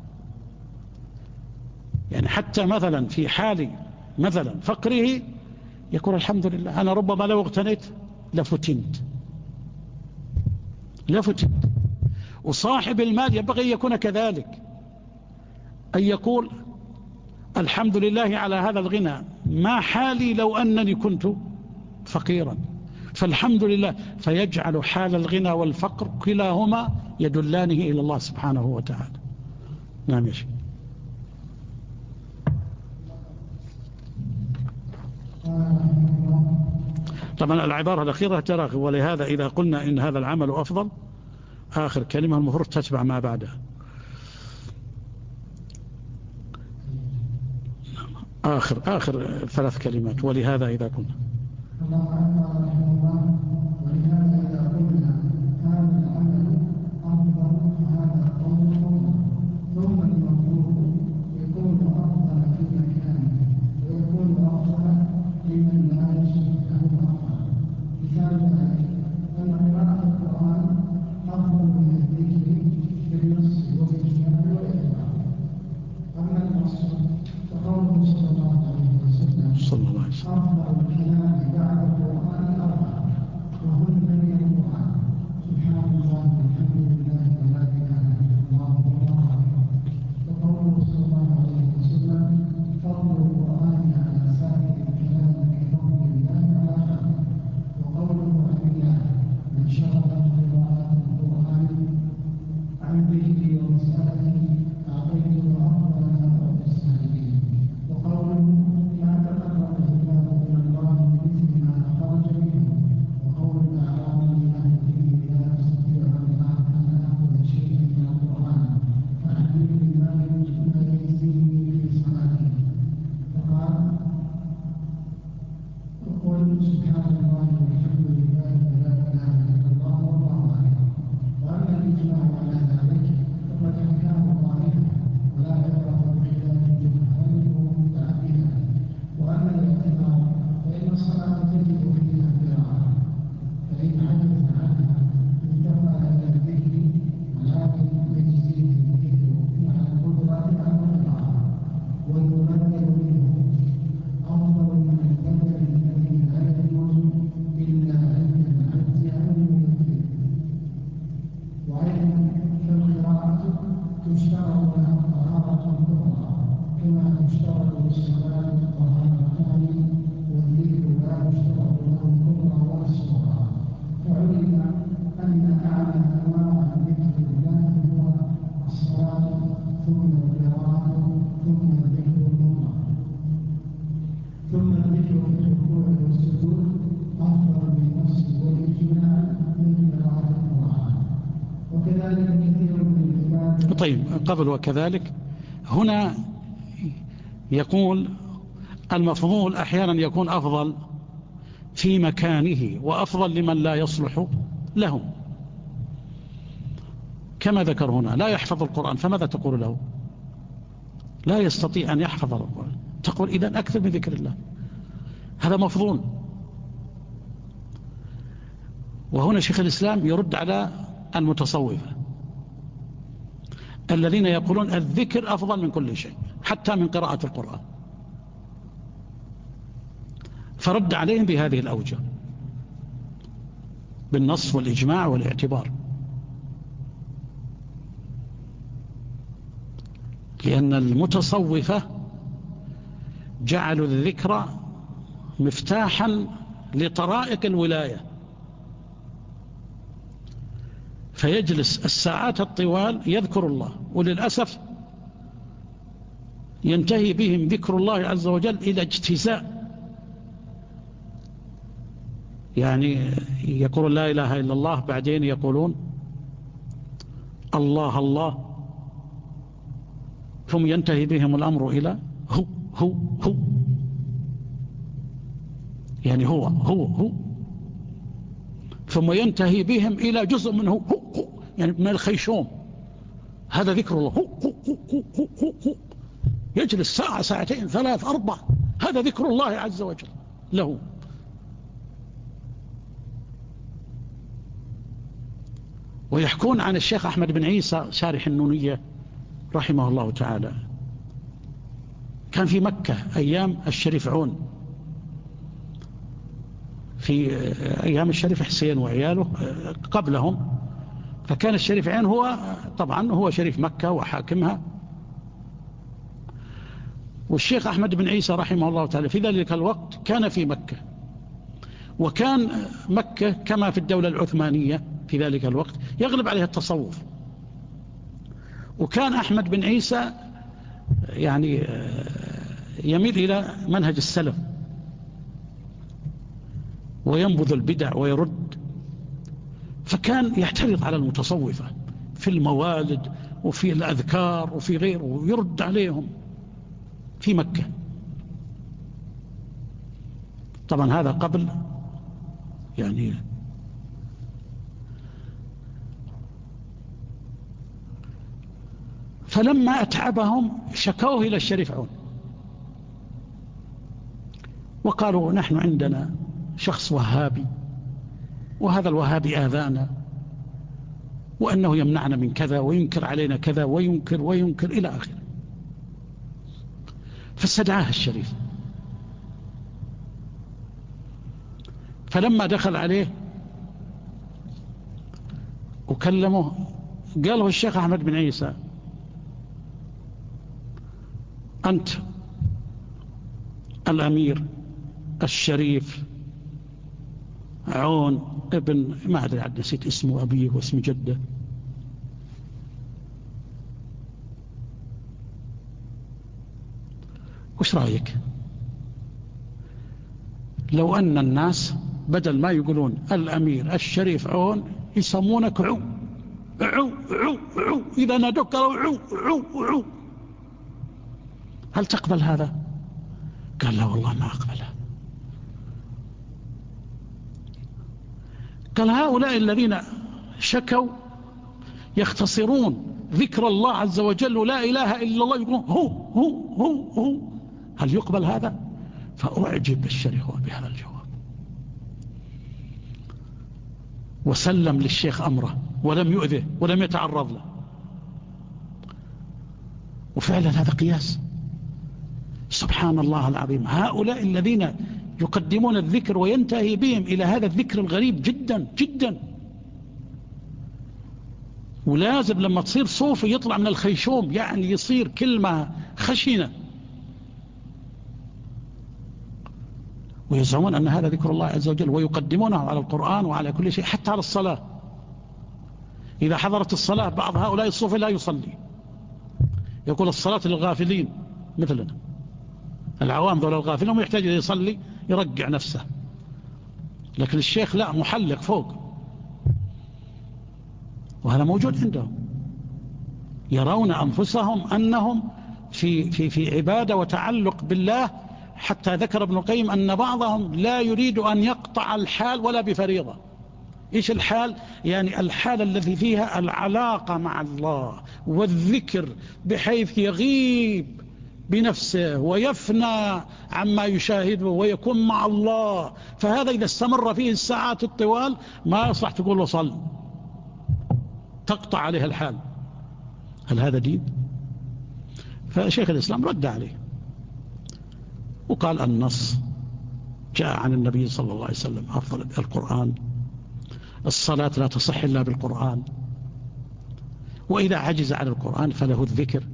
يعني حتى مثلا في حال مثلا فقره يقول الحمد لله، أنا ربما لو اغتنيت لفتنت. وصاحب المال ينبغي أن يكون كذلك، أن يقول الحمد لله على هذا الغنى، ما حالي لو أنني كنت فقيرا، فالحمد لله. فيجعل حال الغنى والفقر كلاهما يدلانه إلى الله سبحانه وتعالى. نعم يا شيخ. طبعا العبارة الأخيرة تراغب، ولهذا إذا قلنا إن هذا العمل أفضل، آخر كلمة المفروض تتبع ما بعدها. آخر 3 كلمات، ولهذا إذا قلنا صلى الله عليه وسلم. تشترط لها طهارة كما تشترط طيب قبل وكذلك هنا يقول المفضول أحيانا يكون أفضل في مكانه وأفضل لمن لا يصلح له، كما ذكر هنا لا يحفظ القرآن، فماذا تقول له؟ لا يستطيع أن يحفظ القرآن، تقول إذن أكثر من ذكر الله، هذا مفضول. وهنا شيخ الإسلام يرد على المتصوفة الذين يقولون الذكر أفضل من كل شيء حتى من قراءة القرآن، فرد عليهم بهذه الأوجه بالنص والإجماع والاعتبار، لأن المتصوفة جعلوا الذكر مفتاحا لطرائق الولاية، فيجلس الساعات الطوال يذكر الله، وللأسف ينتهي بهم ذكر الله عز وجل إلى اجتزاء، يعني يقولون لا إله إلا الله، بعدين يقولون الله الله، ثم ينتهي بهم الأمر إلى هو هو هو، يعني هو ثم ينتهي بهم إلى جزء منه هو يعني من الخيشوم، هذا ذكر الله هو يجلس ساعة ساعتين ثلاث أربع، هذا ذكر الله عز وجل له. ويحكون عن الشيخ أحمد بن عيسى شارح النونية رحمه الله تعالى، كان في مكة أيام الشريف عون، في أيام الشريف حسين وعياله قبلهم، فكان الشريف عين هو طبعا هو شريف مكة وحاكمها، والشيخ أحمد بن عيسى رحمه الله تعالى في ذلك الوقت كان في مكة، وكان مكة كما في الدولة العثمانية في ذلك الوقت يغلب عليها التصوف، وكان أحمد بن عيسى يعني يميل إلى منهج السلف وينبذ البدع ويرد، فكان يعترض على المتصوفة في الموالد وفي الأذكار وفي غيره، ويرد عليهم في مكة. طبعا هذا قبل يعني فلما أتعبهم شكوه إلى الشريف عون وقالوا نحن عندنا شخص وهابي، وهذا الوهابي آذانا، وأنه يمنعنا من كذا وينكر علينا كذا وينكر إلى آخره. فاستدعاه الشريف، فلما دخل عليه وكلمه قاله الشيخ أحمد بن عيسى أنت الأمير الشريف عون ابن ما أدري عاد نسيت اسمه أبيه واسم جده، وش رأيك لو أن الناس بدل ما يقولون الأمير الشريف عون يسمونك عو عو عو عو، إذا نادوك قالوا عو عو عو، هل تقبل هذا؟ قال لا والله ما أقبله. قال هؤلاء الذين شكوا يختصرون ذكر الله عز وجل ولا إله إلا الله يقولون هو هل يقبل هذا؟ فأعجب الشريف بهذا الجواب وسلم للشيخ أمره ولم يؤذه ولم يتعرض له. وفعلا هذا قياس، سبحان الله العظيم، هؤلاء الذين يقدمون الذكر وينتهي بهم إلى هذا الذكر الغريب جدا جدا، ولازم لما تصير صوفي يطلع من الخيشوم، يعني يصير كلمة خشنة، ويزعمون أن هذا ذكر الله عز وجل، ويقدمونه على القرآن وعلى كل شيء حتى على الصلاة. إذا حضرت الصلاة بعض هؤلاء الصوفي لا يصلي، يقول الصلاة للغافلين مثلنا العوام ذول الغافلين، هم يحتاج إلى يصلي يرجع نفسه، لكن الشيخ لا، محلق فوق، وهذا موجود عندهم. يرون أنفسهم أنهم في عبادة وتعلق بالله، حتى ذكر ابن القيم أن بعضهم لا يريد أن يقطع الحال ولا بفريضة. إيش الحال؟ يعني الحال الذي فيها العلاقة مع الله والذكر، بحيث يغيب بنفسه ويفنى عما يشاهده ويكون مع الله. فهذا إذا استمر فيه الساعات الطوال ما يصح تقول له صل، تقطع عليه الحال. هل هذا دين؟ فشيخ الإسلام رد عليه وقال النص جاء عن النبي صلى الله عليه وسلم أفضل القرآن، الصلاة لا تصح إلا بالقرآن، وإذا عجز عن القرآن فله الذكر،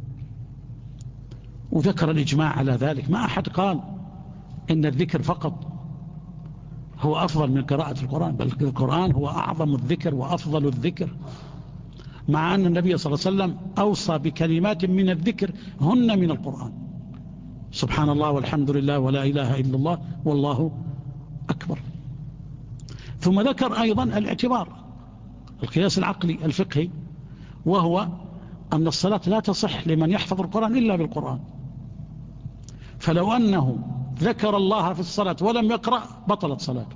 وذكر الإجماع على ذلك. ما أحد قال إن الذكر فقط هو أفضل من قراءة القرآن، بل القرآن هو أعظم الذكر وأفضل الذكر، مع أن النبي صلى الله عليه وسلم أوصى بكلمات من الذكر هن من القرآن: سبحان الله والحمد لله ولا إله إلا الله والله أكبر. ثم ذكر أيضا الاعتبار، القياس العقلي الفقهي، وهو أن الصلاة لا تصح لمن يحفظ القرآن إلا بالقرآن. فلو أنه ذكر الله في الصلاة ولم يقرأ بطلت صلاته،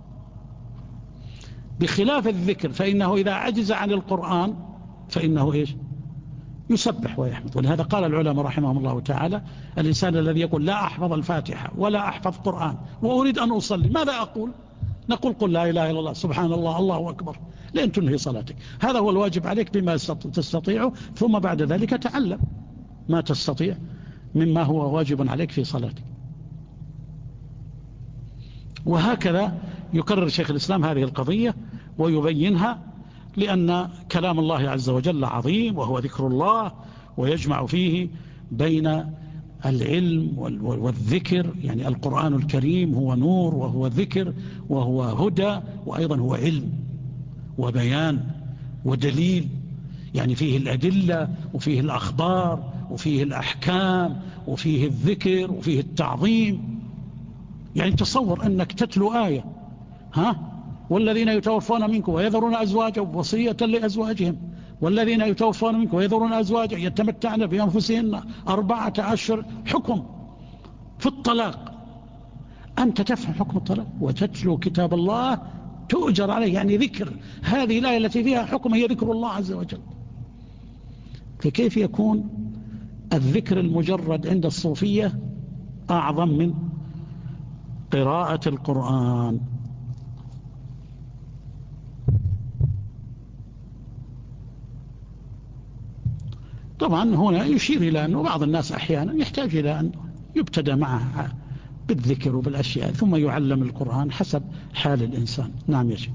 بخلاف الذكر فإنه إذا عجز عن القرآن فإنه إيش؟ يسبح ويحمد. ولهذا قال العلماء رحمهم الله تعالى: الإنسان الذي يقول لا أحفظ الفاتحة ولا أحفظ قرآن وأريد أن أصلي ماذا أقول؟ نقول قل لا إله إلا الله سبحان الله الله أكبر لأن تنهي صلاتك. هذا هو الواجب عليك بما تستطيعه، ثم بعد ذلك تعلم ما تستطيع مما هو واجب عليك في صلاتك. وهكذا يكرر شيخ الإسلام هذه القضية ويبينها، لأن كلام الله عز وجل عظيم وهو ذكر الله، ويجمع فيه بين العلم والذكر. يعني القرآن الكريم هو نور وهو ذكر وهو هدى، وأيضا هو علم وبيان ودليل، يعني فيه الأدلة وفيه الأخبار وفيه الأحكام وفيه الذكر وفيه التعظيم. يعني تصور أنك تتلو آية والذين يتوفون منكم ويذرون أزواجا وصية لأزواجهم، والذين يتوفون منكم ويذرون أزواجا يتمتعن بأنفسهن 4 أشهر، حكم في الطلاق. أنت تفهم حكم الطلاق وتتلو كتاب الله تؤجر عليه، يعني ذكر. هذه الآية التي فيها حكم هي ذكر الله عز وجل. فكيف يكون الذكر المجرد عند الصوفية أعظم من قراءة القرآن؟ طبعا هنا يشير إلى أنه بعض الناس أحيانا يحتاج إلى أن يبتدى معه بالذكر وبالأشياء ثم يعلم القرآن حسب حال الإنسان. نعم يا شيخ.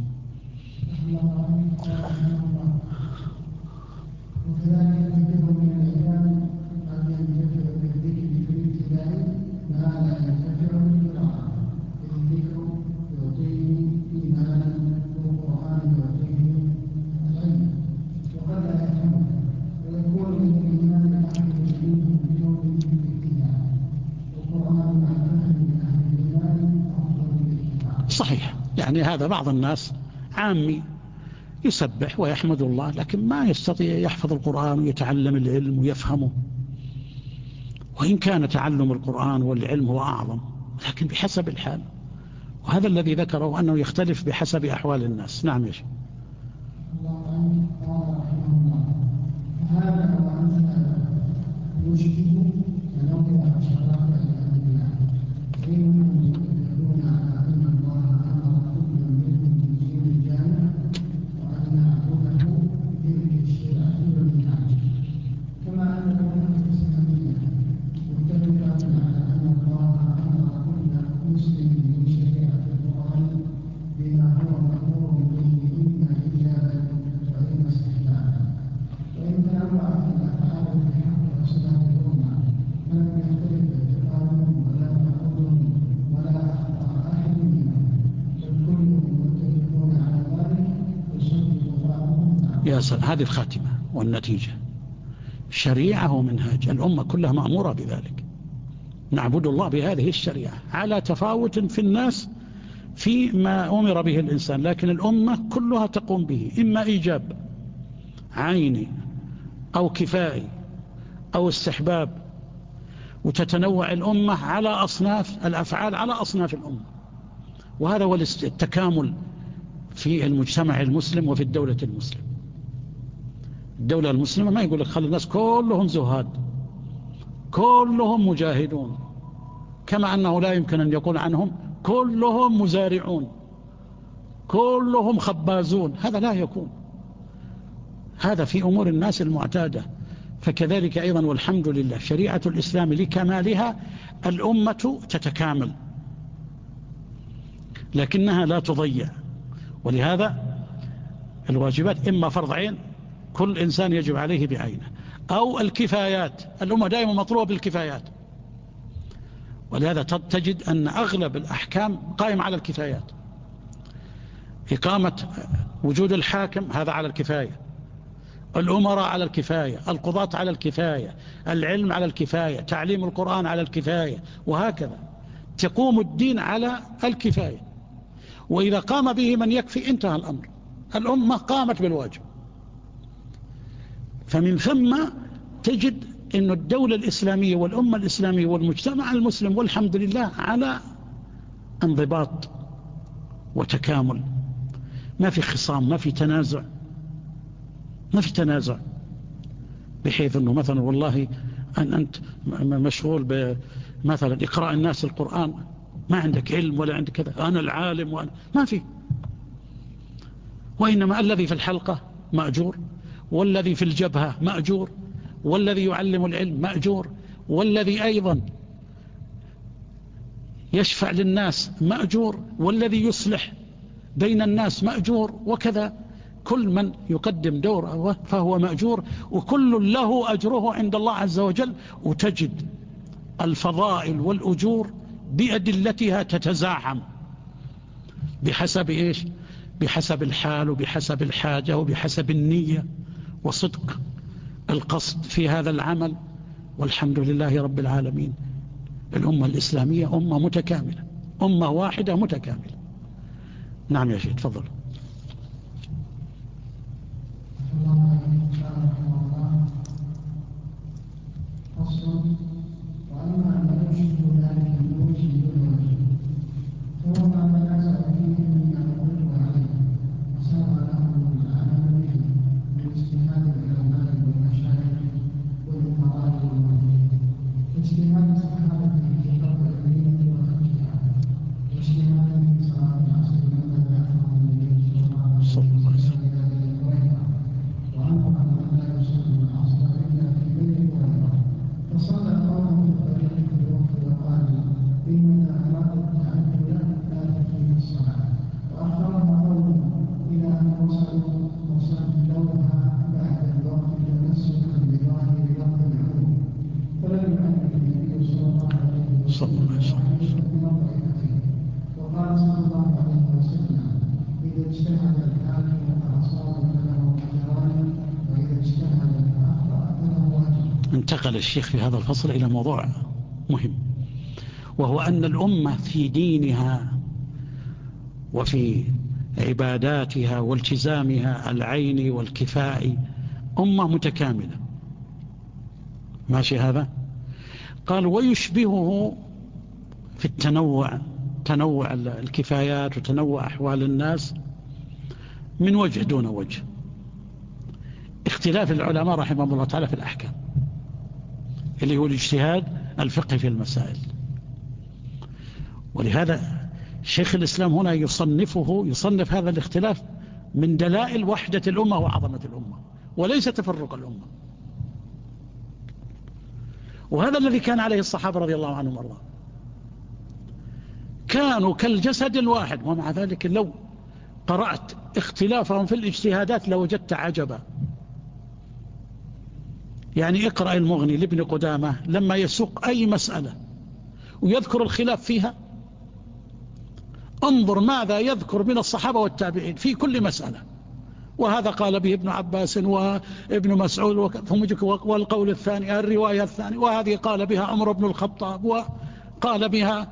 صحيح، يعني هذا بعض الناس عامي يسبح ويحمد الله لكن ما يستطيع يحفظ القرآن ويتعلم العلم ويفهمه، وإن كان تعلم القرآن والعلم هو أعظم لكن بحسب الحال، وهذا الذي ذكره أنه يختلف بحسب أحوال الناس. نعم يا شيخ. هذه الخاتمة والنتيجة شريعة ومنهاج، الأمة كلها مأمورة بذلك. نعبد الله بهذه الشريعة على تفاوت في الناس فيما أمر به الإنسان، لكن الأمة كلها تقوم به، إما إيجاب عيني أو كفائي أو استحباب، وتتنوع الأمة على أصناف الأفعال على أصناف الأمة. وهذا هو التكامل في المجتمع المسلم وفي الدولة المسلمة. الدولة المسلمة ما يقول لك خلي الناس كلهم زهاد، كلهم مجاهدون، كما أنه لا يمكن أن يقول عنهم كلهم مزارعون، كلهم خبازون. هذا لا يكون، هذا في أمور الناس المعتادة. فكذلك أيضا والحمد لله شريعة الإسلام لكمالها الأمة تتكامل، لكنها لا تضيع. ولهذا الواجبات إما فرض عين كل إنسان يجب عليه بعينه، أو الكفايات. الأمة دائما مطلوبة بالكفايات، ولهذا تجد أن أغلب الأحكام قائمة على الكفايات. إقامة وجود الحاكم هذا على الكفاية، الأمراء على الكفاية، القضاة على الكفاية، العلم على الكفاية، تعليم القرآن على الكفاية، وهكذا تقوم الدين على الكفاية. وإذا قام به من يكفي انتهى الأمر، الأمة قامت بالواجب. فمن ثم تجد أن الدولة الإسلامية والأمة الإسلامية والمجتمع المسلم والحمد لله على انضباط وتكامل، ما في خصام، ما في تنازع، ما في تنازع، بحيث أنه مثلا والله أنت مشغول بمثلا إقراء الناس القرآن، ما عندك علم ولا عندك كذا، أنا العالم وأنا ما في. وإنما الذي في الحلقة مأجور، والذي في الجبهة مأجور، والذي يعلم العلم مأجور، والذي أيضا يشفع للناس مأجور، والذي يصلح بين الناس مأجور، وكذا كل من يقدم دوره فهو مأجور، وكل له أجره عند الله عز وجل. وتجد الفضائل والأجور بأدلتها تتزاحم بحسب إيش؟ بحسب الحال وبحسب الحاجة وبحسب النية وصدق القصد في هذا العمل. والحمد لله رب العالمين، الأمة الإسلامية أمة متكاملة، أمة واحدة متكاملة. نعم يا شيخ تفضل. انتقل الشيخ في هذا الفصل إلى موضوع مهم، وهو أن الأمة في دينها وفي عباداتها والتزامها العيني والكفائي أمة متكاملة. ماشي هذا؟ قال ويشبهه في التنوع، تنوع الكفايات وتنوع أحوال الناس من وجه دون وجه، اختلاف العلماء رحمهم الله تعالى في الأحكام اللي هو الاجتهاد الفقهي في المسائل. ولهذا شيخ الإسلام هنا يصنف هذا الاختلاف من دلائل وحدة الأمة وعظمة الأمة وليس تفرق الأمة. وهذا الذي كان عليه الصحابة رضي الله عنهم وارضاهم، كانوا كالجسد الواحد، ومع ذلك لو قرأت اختلافهم في الاجتهادات لوجدت عجبا. يعني اقرأ المغني لابن قدامة لما يسوق أي مسألة ويذكر الخلاف فيها، انظر ماذا يذكر من الصحابة والتابعين في كل مسألة، وهذا قال به ابن عباس وابن مسعود والقول الثاني الرواية الثانية، وهذه قال بها عمر بن الخطاب وقال بها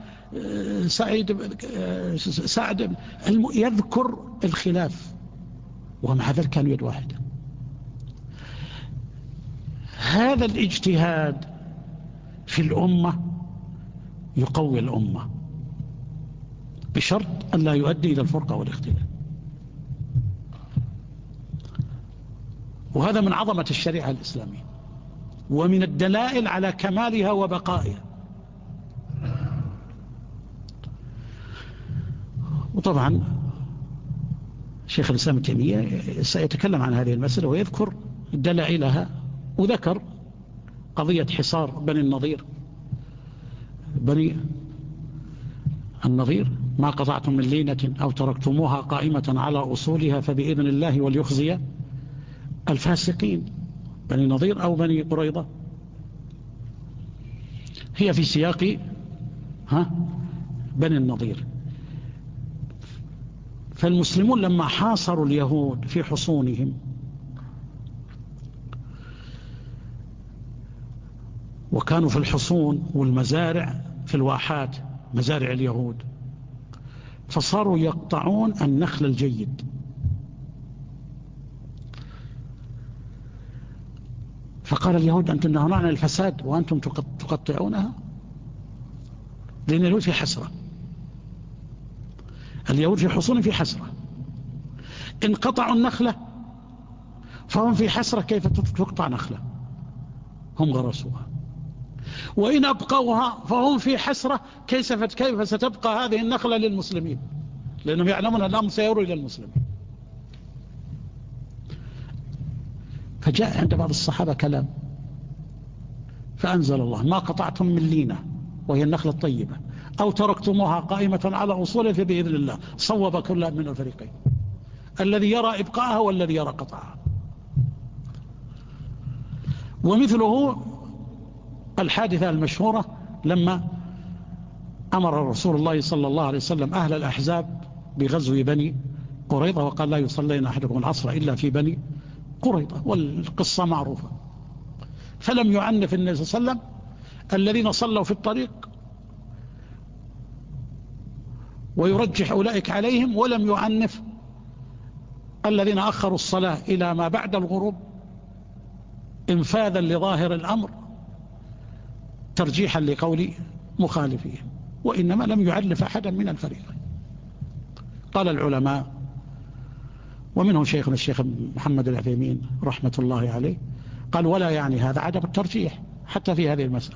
سعد يذكر الخلاف، ومع ذلك كانوا يد واحدة. هذا الاجتهاد في الأمة يقوي الأمة بشرط أن لا يؤدي إلى الفرقة والاختلاف. وهذا من عظمة الشريعة الإسلامية ومن الدلائل على كمالها وبقائها. وطبعا شيخ الإسلام ابن تيمية سيتكلم عن هذه المسألة ويذكر دلائلها، وذكر قضية حصار بني النضير ما قطعتم من لينة أو تركتموها قائمة على أصولها فبإذن الله وليخزي الفاسقين. بني النضير أو بني قريظة هي في سياق بني النضير. فالمسلمون لما حاصروا اليهود في حصونهم وكانوا في الحصون والمزارع في الواحات مزارع اليهود، فصاروا يقطعون النخل الجيد. فقال اليهود أنتم تنهون عن الفساد وأنتم تقطعونها، لأن اليهود في حسرة، اليهود في حصون في حسرة. إن قطعوا النخلة فهم في حسرة كيف تقطع نخلة هم غرسوها، وإن أبقوها فهم في حسرة كيف ستبقى هذه النخلة للمسلمين، لأنهم يعلمون الأمر سيوروا إلى المسلمين. فجاء عند بعض الصحابة كلام فأنزل الله ما قطعتم من لينة وهي النخلة الطيبة أو تركتموها قائمة على أصولها فبإذن الله صوب كل من الفريقين، الذي يرى إبقاءها والذي يرى قطعها. ومثله الحادثة المشهورة لما أمر رسول الله صلى الله عليه وسلم أهل الأحزاب بغزو بني قريظة وقال لا يصلين أحدكم العصر إلا في بني قريظة، والقصة معروفة. فلم يعنف النبي صلى الله عليه وسلم الذين صلوا في الطريق ويرجح أولئك عليهم، ولم يعنف الذين أخروا الصلاة إلى ما بعد الغروب انفاذا لظاهر الأمر ترجيحا لقول مخالفين، وإنما لم يعرف أحدا من الفريقين. قال العلماء ومنهم شيخنا الشيخ محمد العثيمين رحمة الله عليه قال ولا يعني هذا عدم الترجيح حتى في هذه المسألة،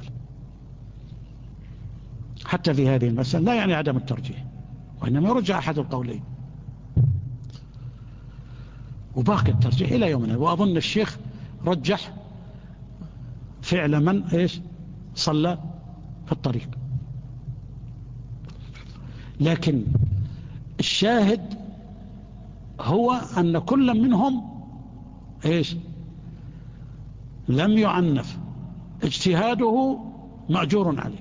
حتى في هذه المسألة لا يعني عدم الترجيح، وإنما يرجع أحد القولين وباقي الترجيح إلى يومنا. وأظن الشيخ رجح فعل من صلى في الطريق. لكن الشاهد هو أن كل منهم لم يعنف، اجتهاده مأجور عليه.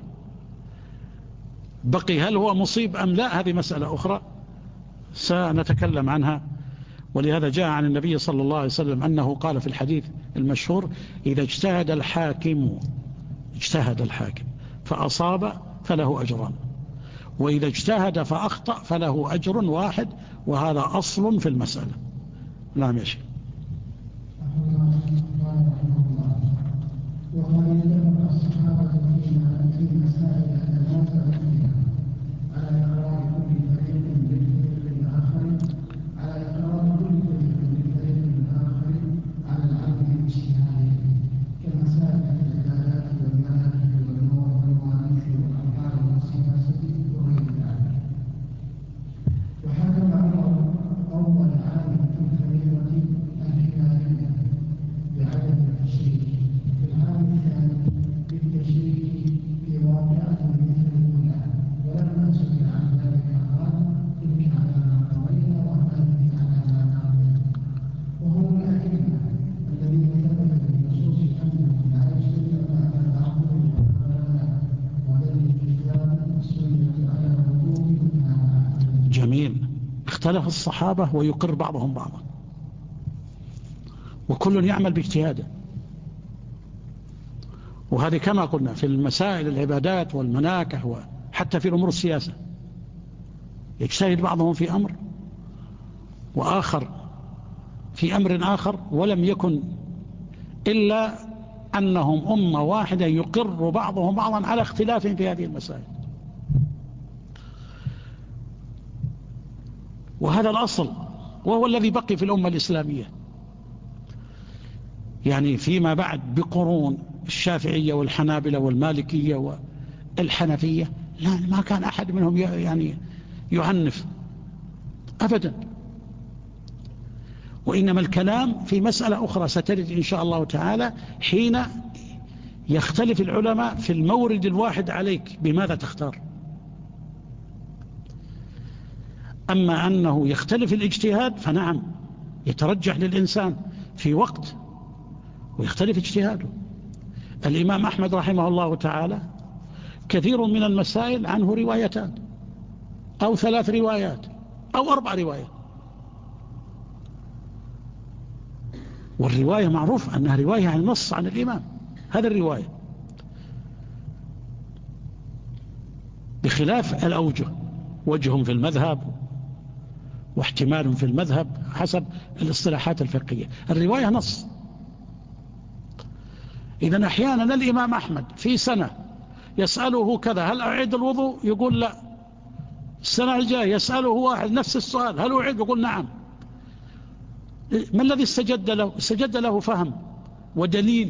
بقي هل هو مصيب أم لا هذه مسألة أخرى سنتكلم عنها. ولهذا جاء عن النبي صلى الله عليه وسلم أنه قال في الحديث المشهور إذا اجتهد الحاكم فأصاب فله أجران، وإذا اجتهد فأخطأ فله أجر واحد، وهذا أصل في المسألة. نعم يا شيخ. وقد اتفق الصحابة في مسائل تنازعوا فيها على إقرار كل فريق بالفريق الآخر، على إقرار كل فريق بالفريق الآخر على العمل باجتهاده كمسائل العبادات والملائكة والنور والمواريث والأرحام والسياسة وغير ذلك. وحكم عمر أول عام في الفريضة الكتابية بعدم التشريك، في العام الثاني بالتشريك في واقعة مثل الأولى، ولما سئل عن ذلك قال إني على ما قضينا وهذه على ما نقضي. وهم الأئمة الذين ثبت بالنصوص أنهم لا يجتمعون على تعظم العلماء وبل الكتاب والسنة على وجوبها. جميل. اختلف الصحابة ويقر بعضهم بعضا، وكل يعمل باجتهاده. وهذه كما قلنا في المسائل العبادات والمناكح وحتى في الأمور السياسة يجتهد بعضهم في أمر وآخر في أمر آخر، ولم يكن إلا أنهم أمة واحدة يقر بعضهم بعضا على اختلاف في هذه المسائل. وهذا الأصل وهو الذي بقي في الأمة الإسلامية. يعني فيما بعد بقرون الشافعية والحنابلة والمالكية والحنفية لا، ما كان أحد منهم يعني يعنف أبدا. وإنما الكلام في مسألة أخرى سترد إن شاء الله تعالى حين يختلف العلماء في المورد الواحد عليك بماذا تختار. أما أنه يختلف الاجتهاد فنعم، يترجح للإنسان في وقت ويختلف اجتهاده. الإمام أحمد رحمه الله تعالى كثير من المسائل عنه روايتان أو 3 روايات أو 4 روايات، والرواية معروف أنها رواية عن نص عن الإمام. هذا الرواية بخلاف الأوجه، وجه في المذهب واحتمال في المذهب حسب الاصطلاحات الفقهية. الرواية نص. إذن أحيانا الإمام أحمد في سنة يسأله كذا هل أعيد الوضوء؟ يقول لا. السنة الجاية يسأله واحد نفس السؤال هل أعيد؟ يقول نعم. ما الذي استجد له؟ استجد له فهم ودليل.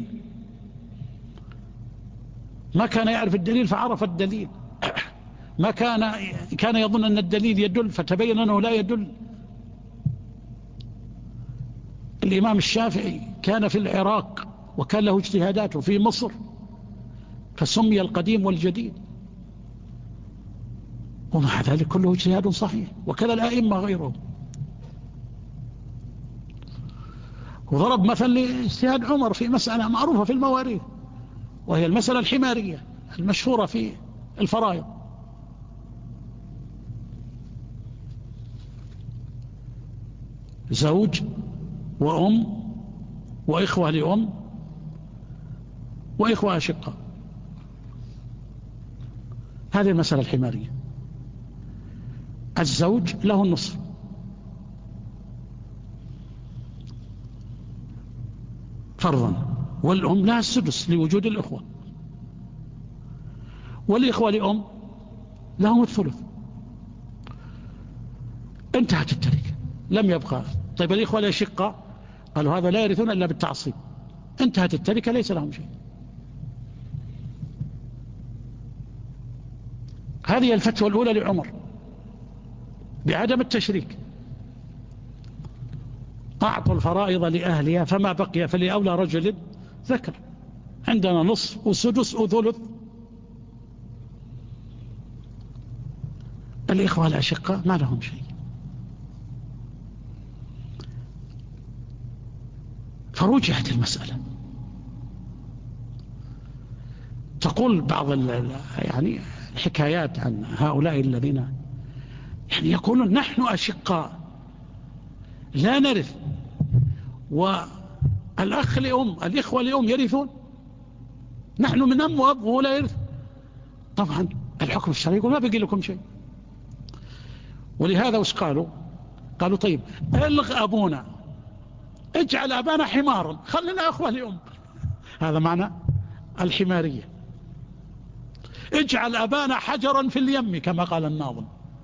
ما كان يعرف الدليل فعرف الدليل، ما كان يظن أن الدليل يدل فتبين أنه لا يدل. الإمام الشافعي كان في العراق وكان له اجتهاداته في مصر فسمي القديم والجديد، ومع ذلك كله اجتهاد صحيح، وكذا الآئمة غيرهم. وضرب مثل لاجتهاد عمر في مسألة معروفة في المواريث، وهي المسألة الحمارية المشهورة في الفرائض. زوج وأم وإخوة لأم وإخوة أشقة، هذه المسألة الحمارية. الزوج له النصف، فرضا، والأم لها السدس لوجود الإخوة، والإخوة لأم لهم الثلث. انتهت التركة، لم يبقى. طيب الإخوة الأشقة قالوا هذا لا يرثون إلا بالتعصيب، انتهت التركة، ليس لهم شيء. هذه الفتوى الأولى لعمر بعدم التشريك. أعطوا الفرائض لأهلها فما بقي فلأولى رجل ذكر. عندنا نصف وسدس وثلث. الإخوة الأشقة ما لهم شيء. فرجعت المسألة. تقول بعض يعني الحكايات عن هؤلاء الذين يعني يقولون نحن أشقاء لا نرث، والأخ لأم الإخوة لأم يرثون، نحن من أم وأب وهو لا يرث. طبعا الحكم الشرعي يقول ما بقي لكم شيء. ولهذا وش قالوا؟ قالوا طيب الغ أبونا، اجعل أبانا حمارا، خلنا أخوة لأم. هذا معنى الحمارية. اجعل أبانا حجرا في اليم كما قال الناظم.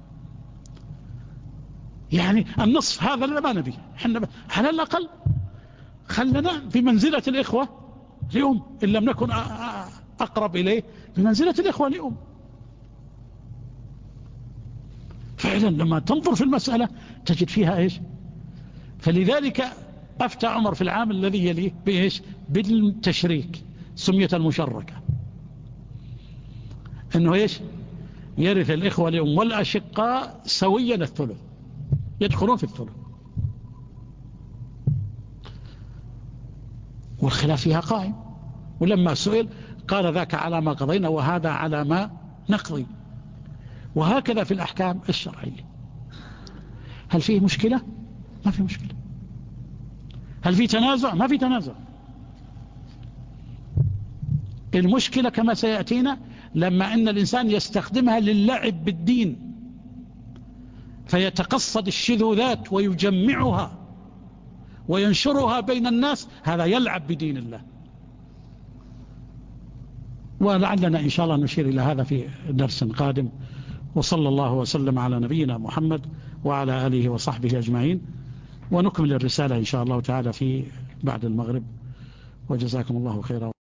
يعني النصف هذا اللي ما نبي احنا، على الأقل خلنا بمنزلة الإخوة لأم، إن لم نكن أقرب إليه بمنزلة الإخوة لأم. فعلا لما تنظر في المسألة تجد فيها إيش. فلذلك أفتى عمر في العام الذي يليه بإيش؟ بالتشريك، سمية المشركة، إنه إيش؟ يرث الإخوة لأم والأشقاء سويا الثلث، يدخلون في الثلث. والخلاف فيها قائم. ولما سئل قال ذاك على ما قضينا وهذا على ما نقضي. وهكذا في الأحكام الشرعية. هل فيه مشكلة؟ ما في مشكلة. هل في تنازع؟ ما في تنازع. المشكلة كما سيأتينا لما أن الإنسان يستخدمها للعب بالدين، فيتقصد الشذوذات ويجمعها وينشرها بين الناس، هذا يلعب بدين الله. ولعلنا إن شاء الله نشير إلى هذا في درس قادم. وصلى الله وسلم على نبينا محمد وعلى آله وصحبه أجمعين، ونكمل الرسالة إن شاء الله تعالى في بعد المغرب. وجزاكم الله خيرا.